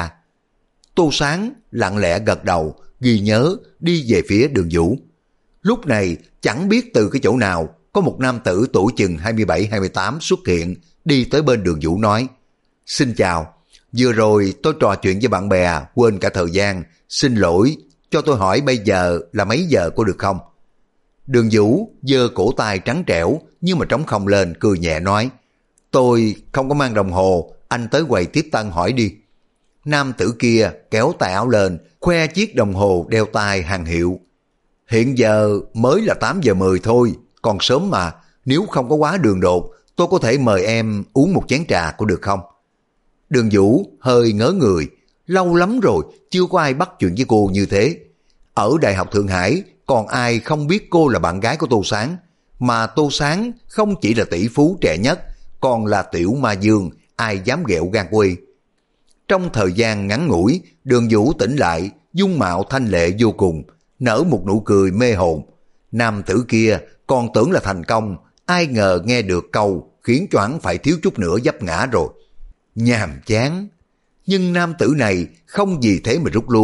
[SPEAKER 1] Tô Sáng lặng lẽ gật đầu, ghi nhớ, đi về phía Đường Vũ. Lúc này chẳng biết từ cái chỗ nào có một nam tử tuổi chừng 27-28 xuất hiện, đi tới bên Đường Vũ nói: xin chào, vừa rồi tôi trò chuyện với bạn bè quên cả thời gian, xin lỗi, cho tôi hỏi bây giờ là mấy giờ có được không? Đường Vũ giơ cổ tay trắng trẻo nhưng mà trống không lên, cười nhẹ nói: tôi không có mang đồng hồ, anh tới quầy tiếp tân hỏi đi. Nam tử kia kéo tay áo lên, khoe chiếc đồng hồ đeo tay hàng hiệu. Hiện giờ mới là 8 giờ 10 thôi, còn sớm mà, nếu không có quá đường đột, tôi có thể mời em uống một chén trà có được không? Đường Vũ hơi ngớ người, lâu lắm rồi chưa có ai bắt chuyện với cô như thế. Ở Đại học Thượng Hải còn ai không biết cô là bạn gái của Tô Sáng, mà Tô Sáng không chỉ là tỷ phú trẻ nhất, còn là tiểu ma dương, ai dám ghẹo gan quỳ. Trong thời gian ngắn ngủi, Đường Vũ tỉnh lại, dung mạo thanh lệ vô cùng, nở một nụ cười mê hồn. Nam tử kia còn tưởng là thành công, ai ngờ nghe được câu khiến cho hắn phải thiếu chút nữa vấp ngã rồi. Nhàm chán. Nhưng nam tử này không vì thế mà rút lui,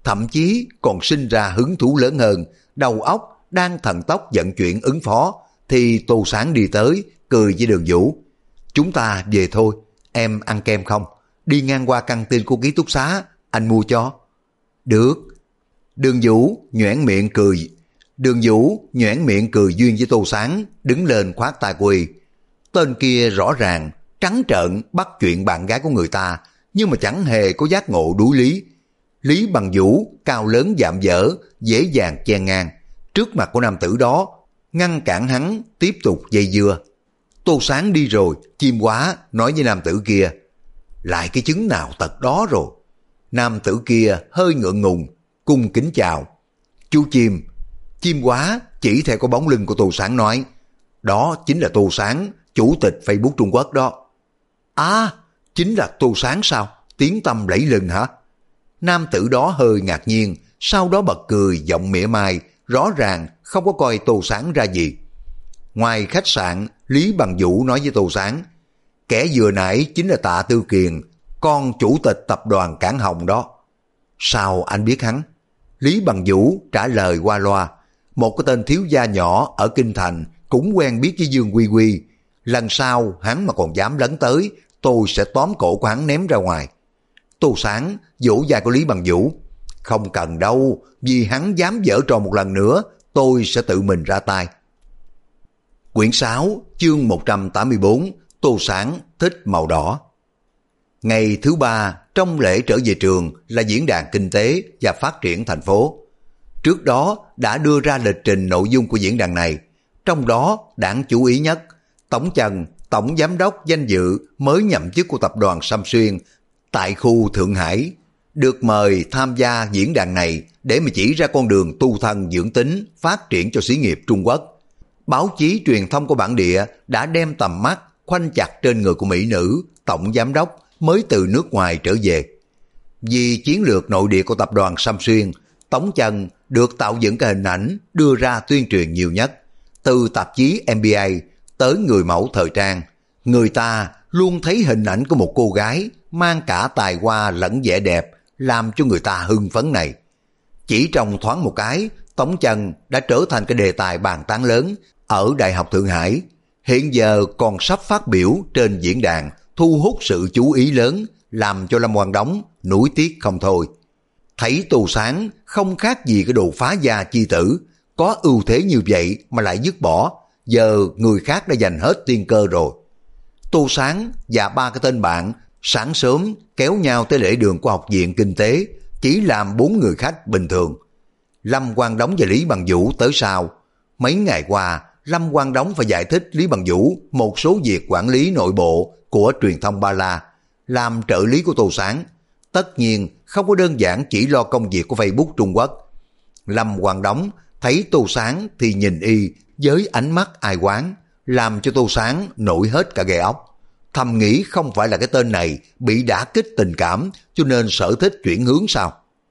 [SPEAKER 1] thậm chí còn sinh ra hứng thú lớn hơn, đầu óc đang thần tốc vận chuyển ứng phó, thì Tô Sáng đi tới, cười với Đường Vũ. Chúng ta về thôi, em ăn kem không? Đi ngang qua căng tin của ký túc xá, anh mua cho. Được. Đường Vũ nhoẻn miệng cười. Đường Vũ nhoẻn miệng cười duyên với Tô Sáng, đứng lên khoát tay của y. Tên kia rõ ràng trắng trợn bắt chuyện bạn gái của người ta, nhưng mà chẳng hề có giác ngộ đuối lý. Lý Bằng Vũ cao lớn dạm dở, dễ dàng chen ngang trước mặt của nam tử đó, ngăn cản hắn tiếp tục dây dưa. Tô Sáng đi rồi, Chim Quá nói với nam tử kia, lại cái chứng nào tật đó rồi. Nam tử kia hơi ngượng ngùng, cung kính chào. Chú Chim. Chim Quá chỉ theo có bóng lưng của Tô Sáng nói, đó chính là Tô Sáng, chủ tịch Facebook Trung Quốc đó. À, chính là Tô Sáng sao? Tiếng tăm lẫy lừng hả? Nam tử đó hơi ngạc nhiên, sau đó bật cười giọng mỉa mai, rõ ràng không có coi Tô Sáng ra gì. Ngoài khách sạn, Lý Bằng Vũ nói với Tô Sáng, kẻ vừa nãy chính là Tạ Tư Kiền, con chủ tịch tập đoàn Cảng Hồng đó. Sao anh biết hắn? Lý Bằng Vũ trả lời qua loa, một cái tên thiếu gia nhỏ ở Kinh Thành cũng quen biết với Dương Quy Quy. Lần sau hắn mà còn dám lấn tới, tôi sẽ tóm cổ của hắn ném ra ngoài. Tô Sáng vỗ vai của Lý Bằng Vũ, không cần đâu, vì hắn dám giở trò một lần nữa, tôi sẽ tự mình ra tay. Quyển 6, chương 184, Tô Sáng thích màu đỏ. Ngày thứ ba trong lễ trở về trường là diễn đàn kinh tế và phát triển thành phố. Trước đó đã đưa ra lịch trình nội dung của diễn đàn này, trong đó đáng chú ý nhất, Tống Trần, tổng giám đốc danh dự mới nhậm chức của tập đoàn Sâm Xuyên tại khu Thượng Hải, được mời tham gia diễn đàn này để mà chỉ ra con đường tu thân dưỡng tính, phát triển cho xí nghiệp Trung Quốc. Báo chí truyền thông của bản địa đã đem tầm mắt khoanh chặt trên người của mỹ nữ tổng giám đốc mới từ nước ngoài trở về. Vì chiến lược nội địa của tập đoàn Sâm Xuyên, Tống Trần được tạo dựng cái hình ảnh đưa ra tuyên truyền nhiều nhất. Từ tạp chí NBA tới người mẫu thời trang, người ta luôn thấy hình ảnh của một cô gái mang cả tài hoa lẫn vẻ đẹp làm cho người ta hưng phấn này. Chỉ trong thoáng một cái, Tống Trần đã trở thành cái đề tài bàn tán lớn ở Đại học Thượng Hải. Hiện giờ còn sắp phát biểu trên diễn đàn, thu hút sự chú ý lớn, làm cho Lâm Quang Đống nuối tiếc không thôi. Thấy Tô Sáng không khác gì cái đồ phá gia chi tử, có ưu thế như vậy mà lại dứt bỏ, giờ người khác đã giành hết tiên cơ rồi. Tô Sáng và ba cái tên bạn sáng sớm kéo nhau tới lễ đường của học viện kinh tế, chỉ làm 4 người khách bình thường. Lâm Quang Đống và Lý Bằng Vũ tới sau. Mấy ngày qua, Lâm Quang Đống phải giải thích Lý Bằng Vũ một số việc quản lý nội bộ của truyền thông Ba La, làm trợ lý của Tô Sáng. Tất nhiên không có đơn giản chỉ lo công việc của Facebook Trung Quốc. Lâm Quang Đống thấy Tô Sáng thì nhìn y với ánh mắt ai oán, làm cho Tô Sáng nổi hết cả gai ốc. Thầm nghĩ không phải là cái tên này bị đả kích tình cảm cho nên sở thích chuyển hướng sao.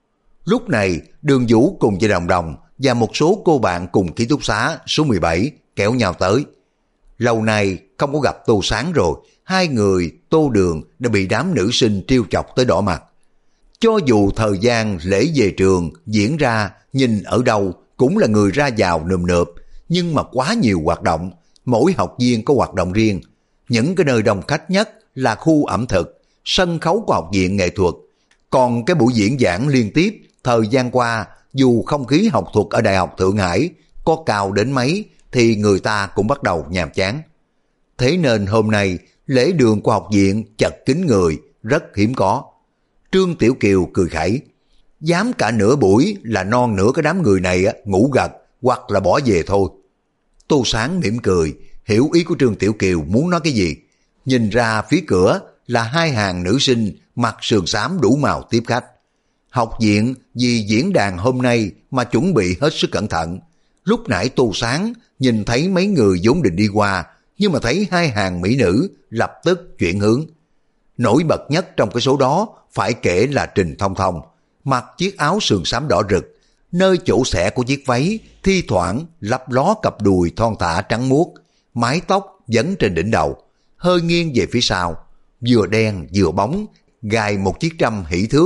[SPEAKER 1] Lúc này Đường Vũ cùng với Đồng Đồng và một số cô bạn cùng ký túc xá số 17 kéo nhau tới. Lâu nay không có gặp Tô Sáng rồi, hai người Tô Đường đã bị đám nữ sinh trêu chọc tới đỏ mặt. Cho dù thời gian lễ về trường diễn ra nhìn ở đâu cũng là người ra vào nườm nượp, nhưng mà quá nhiều hoạt động, mỗi học viên có hoạt động riêng. Những cái nơi đông khách nhất là khu ẩm thực, sân khấu của học viện nghệ thuật. Còn cái buổi diễn giảng liên tiếp, thời gian qua, dù không khí học thuật ở Đại học Thượng Hải có cao đến mấy, thì người ta cũng bắt đầu nhàm chán. Thế nên hôm nay, lễ đường của học viện chật kín người, rất hiếm có. Trương Tiểu Kiều cười khẩy, dám cả nửa buổi là non nửa cái đám người này ngủ gật hoặc là bỏ về thôi. Tô Sáng mỉm cười, hiểu ý của Trương Tiểu Kiều muốn nói cái gì. Nhìn ra phía cửa là hai hàng nữ sinh mặc sườn xám đủ màu tiếp khách. Học viện vì diễn đàn hôm nay mà chuẩn bị hết sức cẩn thận. Lúc nãy Tô Sáng nhìn thấy mấy người vốn định đi qua, nhưng mà thấy hai hàng mỹ nữ lập tức chuyển hướng. Nổi bật nhất trong cái số đó phải kể là Trình Thông Thông, mặc chiếc áo sườn xám đỏ rực, nơi chỗ xẻ của chiếc váy thi thoảng lấp ló cặp đùi thon thả trắng muốt, mái tóc vấn trên đỉnh đầu, hơi nghiêng về phía sau, vừa đen vừa bóng, gài một chiếc trâm hỷ thước,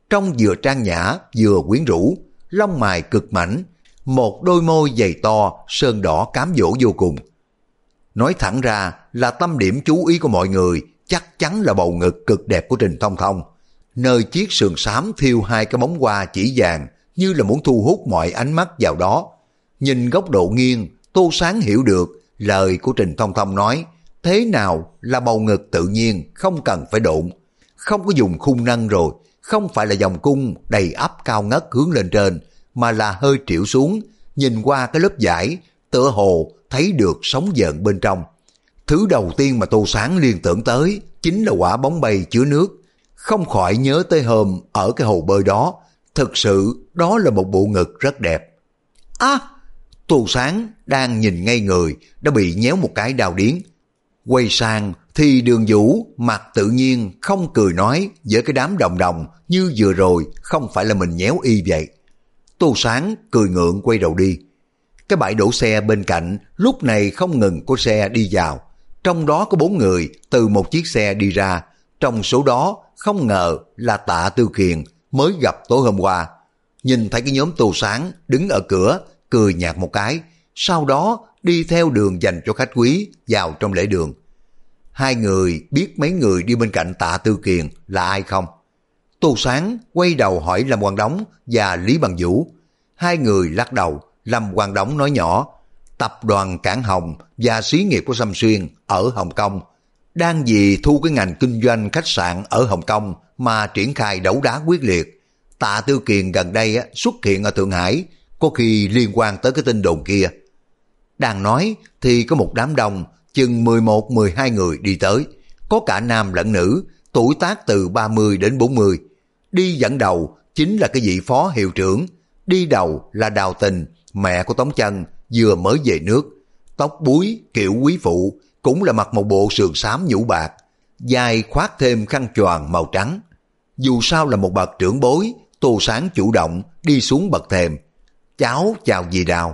[SPEAKER 1] trông vừa trang nhã vừa quyến rũ, lông mày cực mảnh, một đôi môi dày to, sơn đỏ cám dỗ vô cùng. Nói thẳng ra là tâm điểm chú ý của mọi người chắc chắn là bầu ngực cực đẹp của Trình Thông Thông, nơi chiếc sườn xám thiêu hai cái bóng hoa chỉ vàng như là muốn thu hút mọi ánh mắt vào đó. Nhìn góc độ nghiêng, Tô Sáng hiểu được lời của Trình Thông Thông nói, thế nào là bầu ngực tự nhiên, không cần phải độn, không có dùng khung nâng rồi, không phải là vòng cung đầy ắp cao ngất hướng lên trên, mà là hơi trĩu xuống, nhìn qua cái lớp vải, tựa hồ thấy được sóng gợn bên trong. Thứ đầu tiên mà Tô Sáng liên tưởng tới chính là quả bóng bay chứa nước, không khỏi nhớ tới hôm ở cái hồ bơi đó, thực sự đó là một bộ ngực rất đẹp. Tô Sáng đang nhìn ngay người đã bị nhéo một cái đau điếng. Quay sang thì Đường Vũ mặt tự nhiên không cười nói với cái đám đồng đồng như vừa rồi không phải là mình nhéo y vậy. Tô Sáng cười ngượng quay đầu đi. Cái bãi đổ xe bên cạnh lúc này không ngừng có xe đi vào, trong đó có 4 người từ một chiếc xe đi ra, trong số đó không ngờ là Tạ Tư Kiền mới gặp tối hôm qua. Nhìn thấy cái nhóm Tô Sáng đứng ở cửa, cười nhạt một cái, sau đó đi theo đường dành cho khách quý vào trong lễ đường. Hai người biết mấy người đi bên cạnh Tạ Tư Kiền là ai không? Tô Sáng quay đầu hỏi Lâm Quang Đống và Lý Bằng Vũ. Hai người lắc đầu. Lâm Quang Đống nói nhỏ, tập đoàn Cảng Hồng và xí nghiệp của Sâm Xuyên ở Hồng Kông đang vì thu cái ngành kinh doanh khách sạn ở Hồng Kông mà triển khai đấu đá quyết liệt. Tạ Tư Kiền gần đây xuất hiện ở Thượng Hải, có khi liên quan tới cái tin đồn kia. Đang nói thì có một đám đông chừng 11-12 người đi tới, có cả nam lẫn nữ, tuổi tác từ 30 đến 40. Đi dẫn đầu chính là cái vị phó hiệu trưởng, đi đầu là Đào Tình, mẹ của Tống Chân, vừa mới về nước, tóc búi kiểu quý phụ, cũng là mặc một bộ sườn xám nhũ bạc, vai khoác thêm khăn choàng màu trắng. Dù sao là một bậc trưởng bối, Tô Sáng chủ động đi xuống bậc thềm. Cháu chào dì Đào.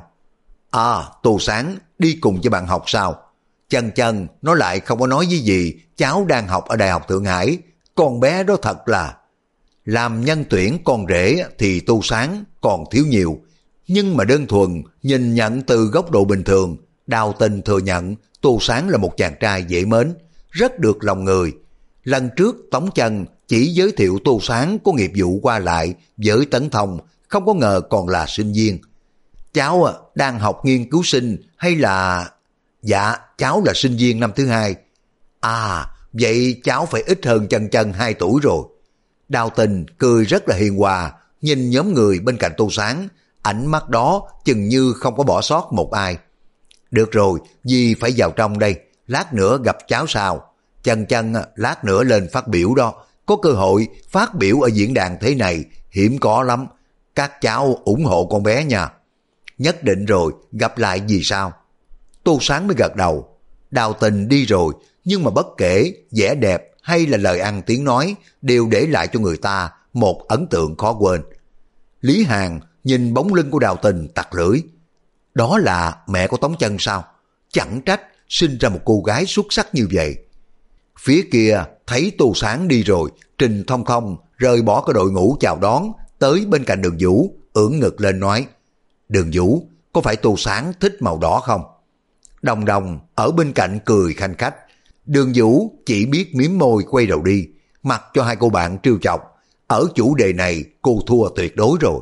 [SPEAKER 1] Tô Sáng đi cùng với bạn học sao? Chân nó lại không có nói với dì cháu đang học ở Đại học Thượng Hải, con bé đó thật là... Làm nhân tuyển con rể thì Tô Sáng còn thiếu nhiều, nhưng mà đơn thuần nhìn nhận từ góc độ bình thường, Đào Tình thừa nhận Tô Sáng là một chàng trai dễ mến, rất được lòng người. Lần trước Tống Chân chỉ giới thiệu Tô Sáng có nghiệp vụ qua lại với Tấn Thông, không có ngờ còn là sinh viên. Cháu đang học nghiên cứu sinh hay là... Dạ, cháu là sinh viên năm thứ 2. Vậy cháu phải ít hơn Chân 2 tuổi rồi. Đào Tình cười rất là hiền hòa, nhìn nhóm người bên cạnh Tô Sáng, ánh mắt đó chừng như không có bỏ sót một ai. Được rồi, dì phải vào trong đây, lát nữa gặp cháu sao? Chân lát nữa lên phát biểu đó, có cơ hội phát biểu ở diễn đàn thế này, hiếm có lắm. Các cháu ủng hộ con bé nha. Nhất định rồi, gặp lại dì sao? Tô Sáng mới gật đầu. Đào Tình đi rồi, nhưng mà bất kể vẻ đẹp hay là lời ăn tiếng nói đều để lại cho người ta một ấn tượng khó quên. Lý Hàn nhìn bóng lưng của Đào Tình tặc lưỡi. Đó là mẹ của Tống Chân sao? Chẳng trách sinh ra một cô gái xuất sắc như vậy. Phía kia thấy Tô Sáng đi rồi, Trình Thông Thông rời bỏ cái đội ngũ chào đón, tới bên cạnh Đường Vũ, ưỡn ngực lên nói, Đường Vũ, có phải Tô Sáng thích màu đỏ không? Đồng Đồng ở bên cạnh cười khanh khách. Đường Vũ chỉ biết mím môi quay đầu đi, mặc cho hai cô bạn trêu chọc. Ở chủ đề này cô thua tuyệt đối rồi.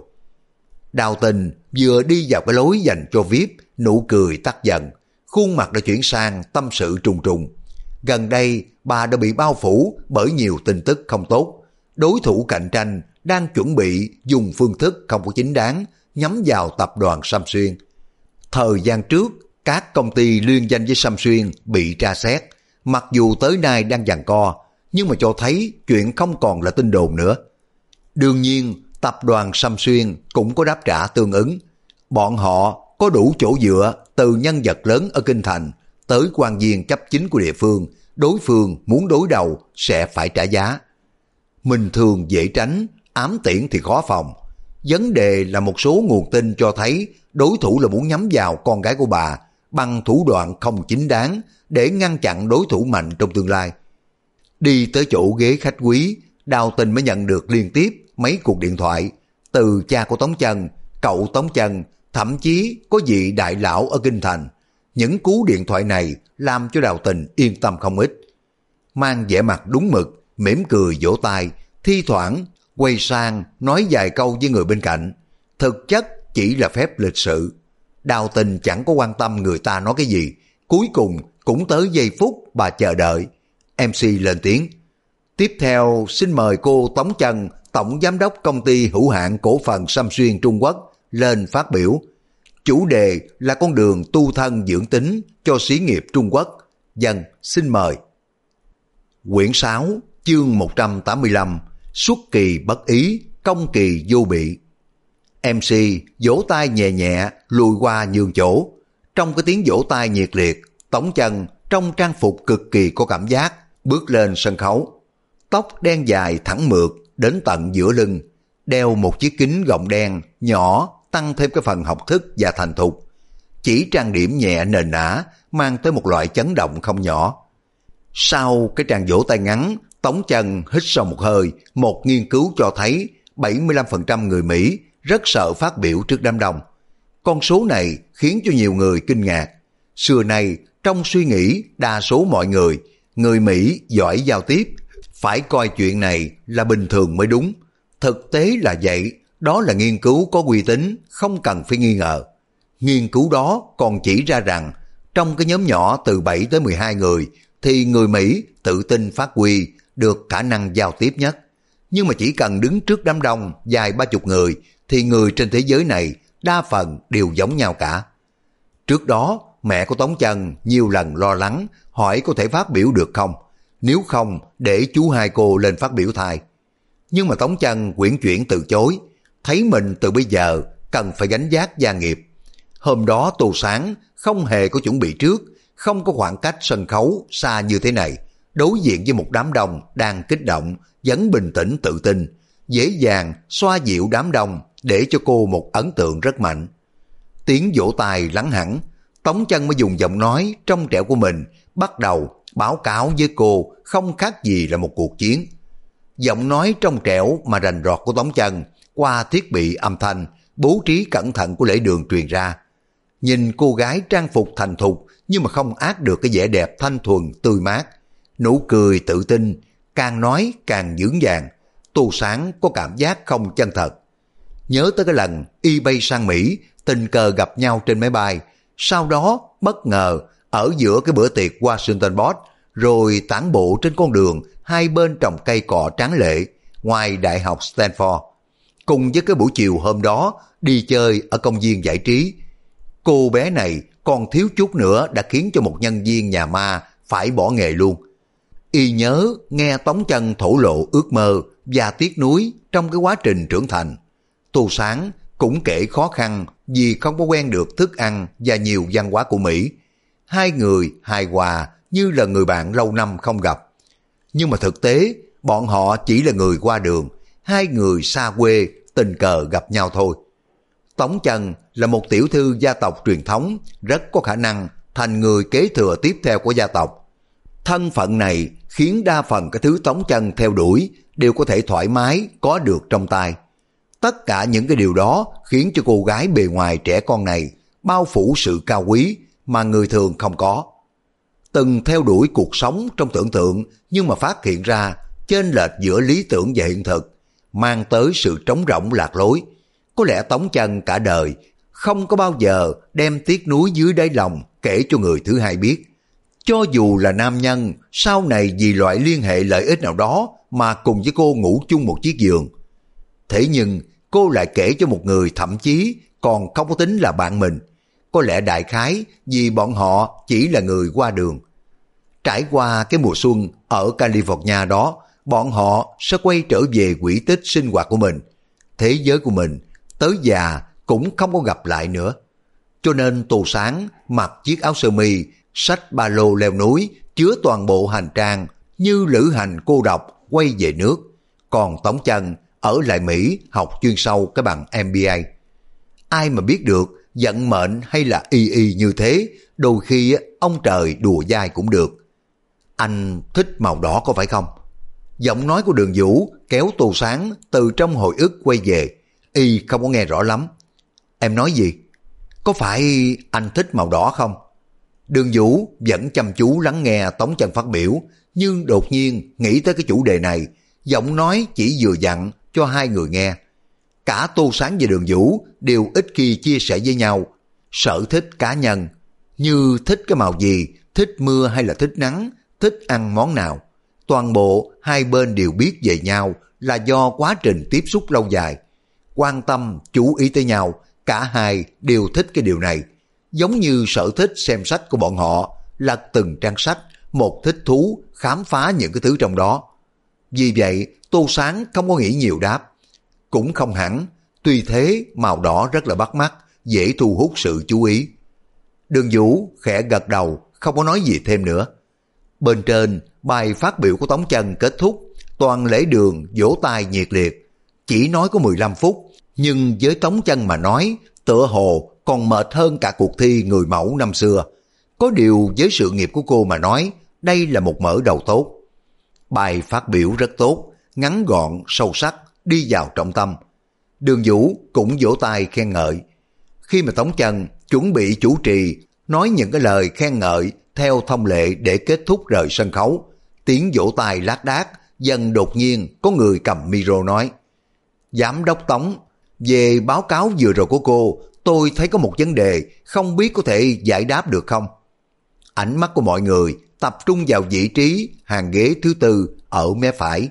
[SPEAKER 1] Đào Tình vừa đi vào cái lối dành cho VIP, nụ cười tắt dần, khuôn mặt đã chuyển sang tâm sự trùng trùng. Gần đây bà đã bị bao phủ bởi nhiều tin tức không tốt. Đối thủ cạnh tranh đang chuẩn bị dùng phương thức không có chính đáng nhắm vào tập đoàn Sâm Xuyên. Thời gian trước, các công ty liên danh với Sâm Xuyên bị tra xét, mặc dù tới nay đang giằng co, nhưng mà cho thấy chuyện không còn là tin đồn nữa. Đương nhiên, tập đoàn Sâm Xuyên cũng có đáp trả tương ứng. Bọn họ có đủ chỗ dựa từ nhân vật lớn ở Kinh Thành tới quan viên cấp chính của địa phương, đối phương muốn đối đầu sẽ phải trả giá. Bình thường dễ tránh, ám tiễn thì khó phòng. Vấn đề là một số nguồn tin cho thấy đối thủ là muốn nhắm vào con gái của bà bằng thủ đoạn không chính đáng để ngăn chặn đối thủ mạnh trong tương lai. Đi tới chỗ ghế khách quý, Đào Tình mới nhận được liên tiếp mấy cuộc điện thoại, từ cha của Tống Chân, cậu Tống Chân, thậm chí có vị đại lão ở Kinh Thành. Những cú điện thoại này làm cho Đào Tình yên tâm không ít. Mang vẻ mặt đúng mực, mỉm cười vỗ tay, thi thoảng quay sang nói vài câu với người bên cạnh. Thực chất chỉ là phép lịch sự. Đào Tình chẳng có quan tâm người ta nói cái gì. Cuối cùng cũng tới giây phút bà chờ đợi. MC lên tiếng. Tiếp theo xin mời cô Tống Chân, Tổng Giám đốc Công ty Hữu hạn Cổ phần Sâm Xuyên Trung Quốc lên phát biểu. Chủ đề là con đường tu thân dưỡng tính cho xí nghiệp Trung Quốc. Dân, xin mời. Quyển 6, chương 185, xuất kỳ bất ý, công kỳ vô bị. MC vỗ tay nhẹ nhẹ, lùi qua nhường chỗ. Trong cái tiếng vỗ tay nhiệt liệt, Tống Chân trong trang phục cực kỳ có cảm giác, bước lên sân khấu. Tóc đen dài thẳng mượt đến tận giữa lưng, đeo một chiếc kính gọng đen nhỏ tăng thêm cái phần học thức và thành thục. Chỉ trang điểm nhẹ nền nã mang tới một loại chấn động không nhỏ. Sau cái tràng vỗ tay ngắn, Tống Chân hít sâu một hơi. Một nghiên cứu cho thấy 75% người Mỹ rất sợ phát biểu trước đám đông. Con số này khiến cho nhiều người kinh ngạc. Xưa nay trong suy nghĩ đa số mọi người, người Mỹ giỏi giao tiếp, phải coi chuyện này là bình thường mới đúng. Thực tế là vậy, đó là nghiên cứu có uy tín, không cần phải nghi ngờ. Nghiên cứu đó còn chỉ ra rằng trong cái nhóm nhỏ từ 7 tới 12 người thì người Mỹ tự tin phát huy được khả năng giao tiếp nhất. Nhưng mà chỉ cần đứng trước đám đông vài 30 người thì người trên thế giới này đa phần đều giống nhau cả. Trước đó mẹ của Tống Chân nhiều lần lo lắng hỏi có thể phát biểu được không, nếu không để chú hai cô lên phát biểu thay. Nhưng mà Tống Chân quyển chuyển từ chối, thấy mình từ bây giờ cần phải gánh vác gia nghiệp. Hôm đó Tô Sáng không hề có chuẩn bị trước, không có khoảng cách sân khấu xa như thế này, đối diện với một đám đông đang kích động, vẫn bình tĩnh tự tin, dễ dàng xoa dịu đám đông để cho cô một ấn tượng rất mạnh. Tiếng vỗ tay lắng hẳn, Tống Chân mới dùng giọng nói trong trẻo của mình bắt đầu báo cáo với cô không khác gì là một cuộc chiến. Giọng nói trong trẻo mà rành rọt của Tống Chân qua thiết bị âm thanh bố trí cẩn thận của lễ đường truyền ra. Nhìn cô gái trang phục thành thục nhưng mà không át được cái vẻ đẹp thanh thuần tươi mát, nụ cười tự tin, càng nói càng vững vàng. Tô Sáng có cảm giác không chân thật. Nhớ tới cái lần y bay sang Mỹ, tình cờ gặp nhau trên máy bay, sau đó bất ngờ ở giữa cái bữa tiệc Washington Post, rồi tản bộ trên con đường hai bên trồng cây cọ tráng lệ ngoài Đại học Stanford. Cùng với cái buổi chiều hôm đó đi chơi ở công viên giải trí, cô bé này còn thiếu chút nữa đã khiến cho một nhân viên nhà ma phải bỏ nghề luôn. Y nhớ nghe Tống Chân thổ lộ ước mơ và tiếc nuối trong cái quá trình trưởng thành. Tô Sáng cũng kể khó khăn vì không có quen được thức ăn và nhiều văn hóa của Mỹ. Hai người hài hòa như là người bạn lâu năm không gặp. Nhưng mà thực tế bọn họ chỉ là người qua đường, hai người xa quê tình cờ gặp nhau thôi. Tống Chân là một tiểu thư gia tộc truyền thống, rất có khả năng thành người kế thừa tiếp theo của gia tộc. Thân phận này khiến đa phần cái thứ Tống Chân theo đuổi đều có thể thoải mái có được trong tay. Tất cả những cái điều đó khiến cho cô gái bề ngoài trẻ con này bao phủ sự cao quý mà người thường không có. Từng theo đuổi cuộc sống trong tưởng tượng nhưng mà phát hiện ra chênh lệch giữa lý tưởng và hiện thực, mang tới sự trống rỗng lạc lối. Có lẽ Tống Chân cả đời không có bao giờ đem tiếc nuối dưới đáy lòng kể cho người thứ hai biết. Cho dù là nam nhân sau này vì loại liên hệ lợi ích nào đó mà cùng với cô ngủ chung một chiếc giường. Thế nhưng cô lại kể cho một người thậm chí còn không có tính là bạn mình. Có lẽ đại khái vì bọn họ chỉ là người qua đường. Trải qua cái mùa xuân ở California đó, bọn họ sẽ quay trở về quỹ tích sinh hoạt của mình. Thế giới của mình tới già cũng không có gặp lại nữa. Cho nên Tô Sáng mặc chiếc áo sơ mi, xách ba lô leo núi, chứa toàn bộ hành trang như lữ hành cô độc quay về nước. Còn Tống Chân ở lại Mỹ học chuyên sâu cái bằng MBA. Ai mà biết được vận mệnh hay là y như thế, đôi khi ông trời đùa dai cũng được. Anh thích màu đỏ có phải không? Giọng nói của Đường Vũ kéo Tô Sáng từ trong hồi ức quay về. Y không có nghe rõ lắm. Em nói gì? Có phải anh thích màu đỏ không? Đường Vũ vẫn chăm chú lắng nghe Tống Chân phát biểu, nhưng đột nhiên nghĩ tới cái chủ đề này, giọng nói chỉ vừa dặn cho hai người nghe. Cả Tô Sáng và Đường Vũ đều ít khi chia sẻ với nhau sở thích cá nhân, như thích cái màu gì, thích mưa hay là thích nắng, thích ăn món nào. Toàn bộ hai bên đều biết về nhau là do quá trình tiếp xúc lâu dài. Quan tâm, chú ý tới nhau, cả hai đều thích cái điều này. Giống như sở thích xem sách của bọn họ, lật từng trang sách, một thích thú khám phá những cái thứ trong đó. Vì vậy, Tô Sáng không có nghĩ nhiều đáp. Cũng không hẳn, tuy thế màu đỏ rất là bắt mắt, dễ thu hút sự chú ý. Đường Vũ khẽ gật đầu, không có nói gì thêm nữa. Bên trên, bài phát biểu của Tống Chân kết thúc, toàn lễ đường vỗ tay nhiệt liệt. Chỉ nói có 15 phút, nhưng với Tống Chân mà nói, tựa hồ còn mệt hơn cả cuộc thi người mẫu năm xưa. Có điều với sự nghiệp của cô mà nói, đây là một mở đầu tốt. Bài phát biểu rất tốt, ngắn gọn, sâu sắc, đi vào trọng tâm. Đường Vũ cũng vỗ tay khen ngợi. Khi mà Tống Chân chuẩn bị chủ trì, nói những cái lời khen ngợi theo thông lệ để kết thúc rời sân khấu, tiếng vỗ tay lác đác, dần đột nhiên có người cầm micro nói: Giám đốc Tống, về báo cáo vừa rồi của cô, tôi thấy có một vấn đề không biết có thể giải đáp được không? Ánh mắt của mọi người tập trung vào vị trí hàng ghế thứ tư ở mé phải.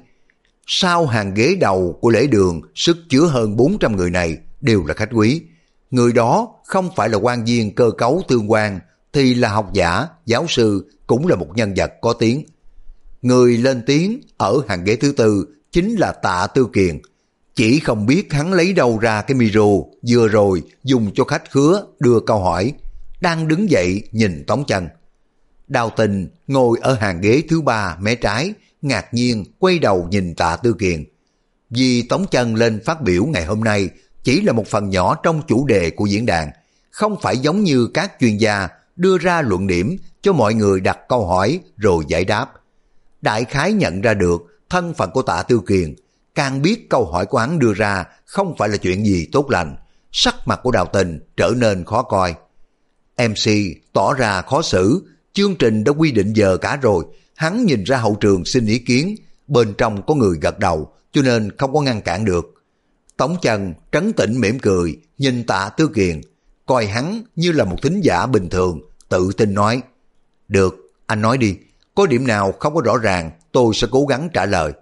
[SPEAKER 1] Sau hàng ghế đầu của lễ đường sức chứa hơn 400 người này đều là khách quý. Người đó không phải là quan viên cơ cấu tương quan thì là học giả, giáo sư, cũng là một nhân vật có tiếng. Người lên tiếng ở hàng ghế thứ tư chính là Tạ Tư Kiền. Chỉ không biết hắn lấy đâu ra cái micro vừa rồi dùng cho khách khứa đưa câu hỏi, đang đứng dậy nhìn Tống Chân. Đào Tình ngồi ở hàng ghế thứ ba mé trái, ngạc nhiên quay đầu nhìn Tạ Tư Kiền. Vì Tống Chân lên phát biểu ngày hôm nay chỉ là một phần nhỏ trong chủ đề của diễn đàn, không phải giống như các chuyên gia đưa ra luận điểm cho mọi người đặt câu hỏi rồi giải đáp. Đại khái nhận ra được thân phận của Tạ Tư Kiền, càng biết câu hỏi của hắn đưa ra không phải là chuyện gì tốt lành, sắc mặt của Đào Tình trở nên khó coi. MC tỏ ra khó xử, chương trình đã quy định giờ cả rồi, hắn nhìn ra hậu trường xin ý kiến, bên trong có người gật đầu cho nên không có ngăn cản được. Tống Chân trấn tĩnh mỉm cười, nhìn Tạ Tư Kiền, coi hắn như là một thính giả bình thường, tự tin nói: Được, anh nói đi, có điểm nào không có rõ ràng tôi sẽ cố gắng trả lời.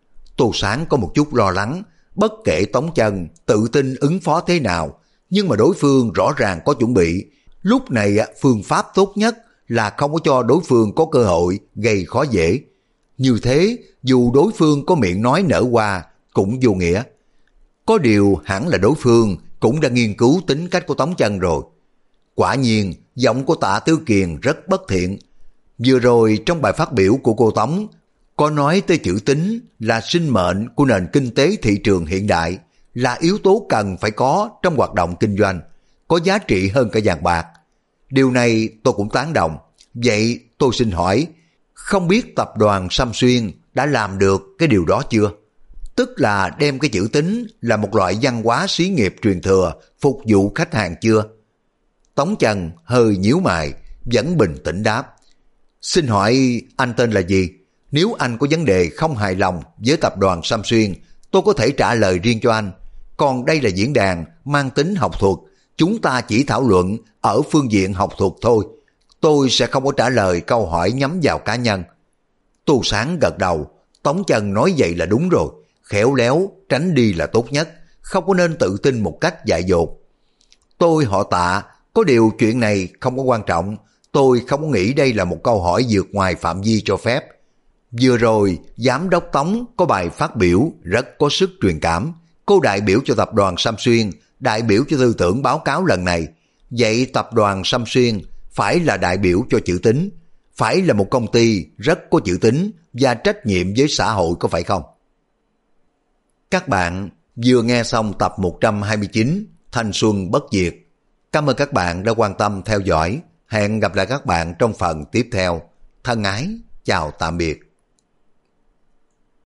[SPEAKER 1] Tô Sáng có một chút lo lắng, bất kể Tống Chân tự tin ứng phó thế nào, nhưng mà đối phương rõ ràng có chuẩn bị. Lúc này phương pháp tốt nhất là không có cho đối phương có cơ hội gây khó dễ. Như thế, dù đối phương có miệng nói nở hoa cũng vô nghĩa. Có điều hẳn là đối phương cũng đã nghiên cứu tính cách của Tống Chân rồi. Quả nhiên, giọng của Tạ Tư Kiền rất bất thiện. Vừa rồi trong bài phát biểu của cô Tống, có nói tới chữ tín là sinh mệnh của nền kinh tế thị trường hiện đại, là yếu tố cần phải có trong hoạt động kinh doanh, có giá trị hơn cả vàng bạc. Điều này tôi cũng tán đồng. Vậy tôi xin hỏi, không biết tập đoàn Sam Xuyên đã làm được cái điều đó chưa? Tức là đem cái chữ tín là một loại văn hóa xí nghiệp truyền thừa phục vụ khách hàng chưa? Tống Chân hơi nhíu mày, vẫn bình tĩnh đáp: Xin hỏi anh tên là gì? Nếu anh có vấn đề không hài lòng với tập đoàn Sam Xuyên, tôi có thể trả lời riêng cho anh. Còn đây là diễn đàn mang tính học thuật, chúng ta chỉ thảo luận ở phương diện học thuật thôi. Tôi sẽ không có trả lời câu hỏi nhắm vào cá nhân. Tô Sáng gật đầu. Tống Chân nói vậy là đúng rồi, khéo léo tránh đi là tốt nhất, không có nên tự tin một cách dại dột. Tôi họ Tạ, có điều chuyện này không có quan trọng. Tôi không có nghĩ đây là một câu hỏi vượt ngoài phạm vi cho phép. Vừa rồi, Giám đốc Tống có bài phát biểu rất có sức truyền cảm. Cô đại biểu cho tập đoàn Sam Xuyên, đại biểu cho tư tưởng báo cáo lần này. Vậy tập đoàn Sam Xuyên phải là đại biểu cho chữ tín, phải là một công ty rất có chữ tín và trách nhiệm với xã hội, có phải không? Các bạn vừa nghe xong tập 129 Thanh Xuân Bất Diệt. Cảm ơn các bạn đã quan tâm theo dõi. Hẹn gặp lại các bạn trong phần tiếp theo. Thân ái, chào tạm biệt.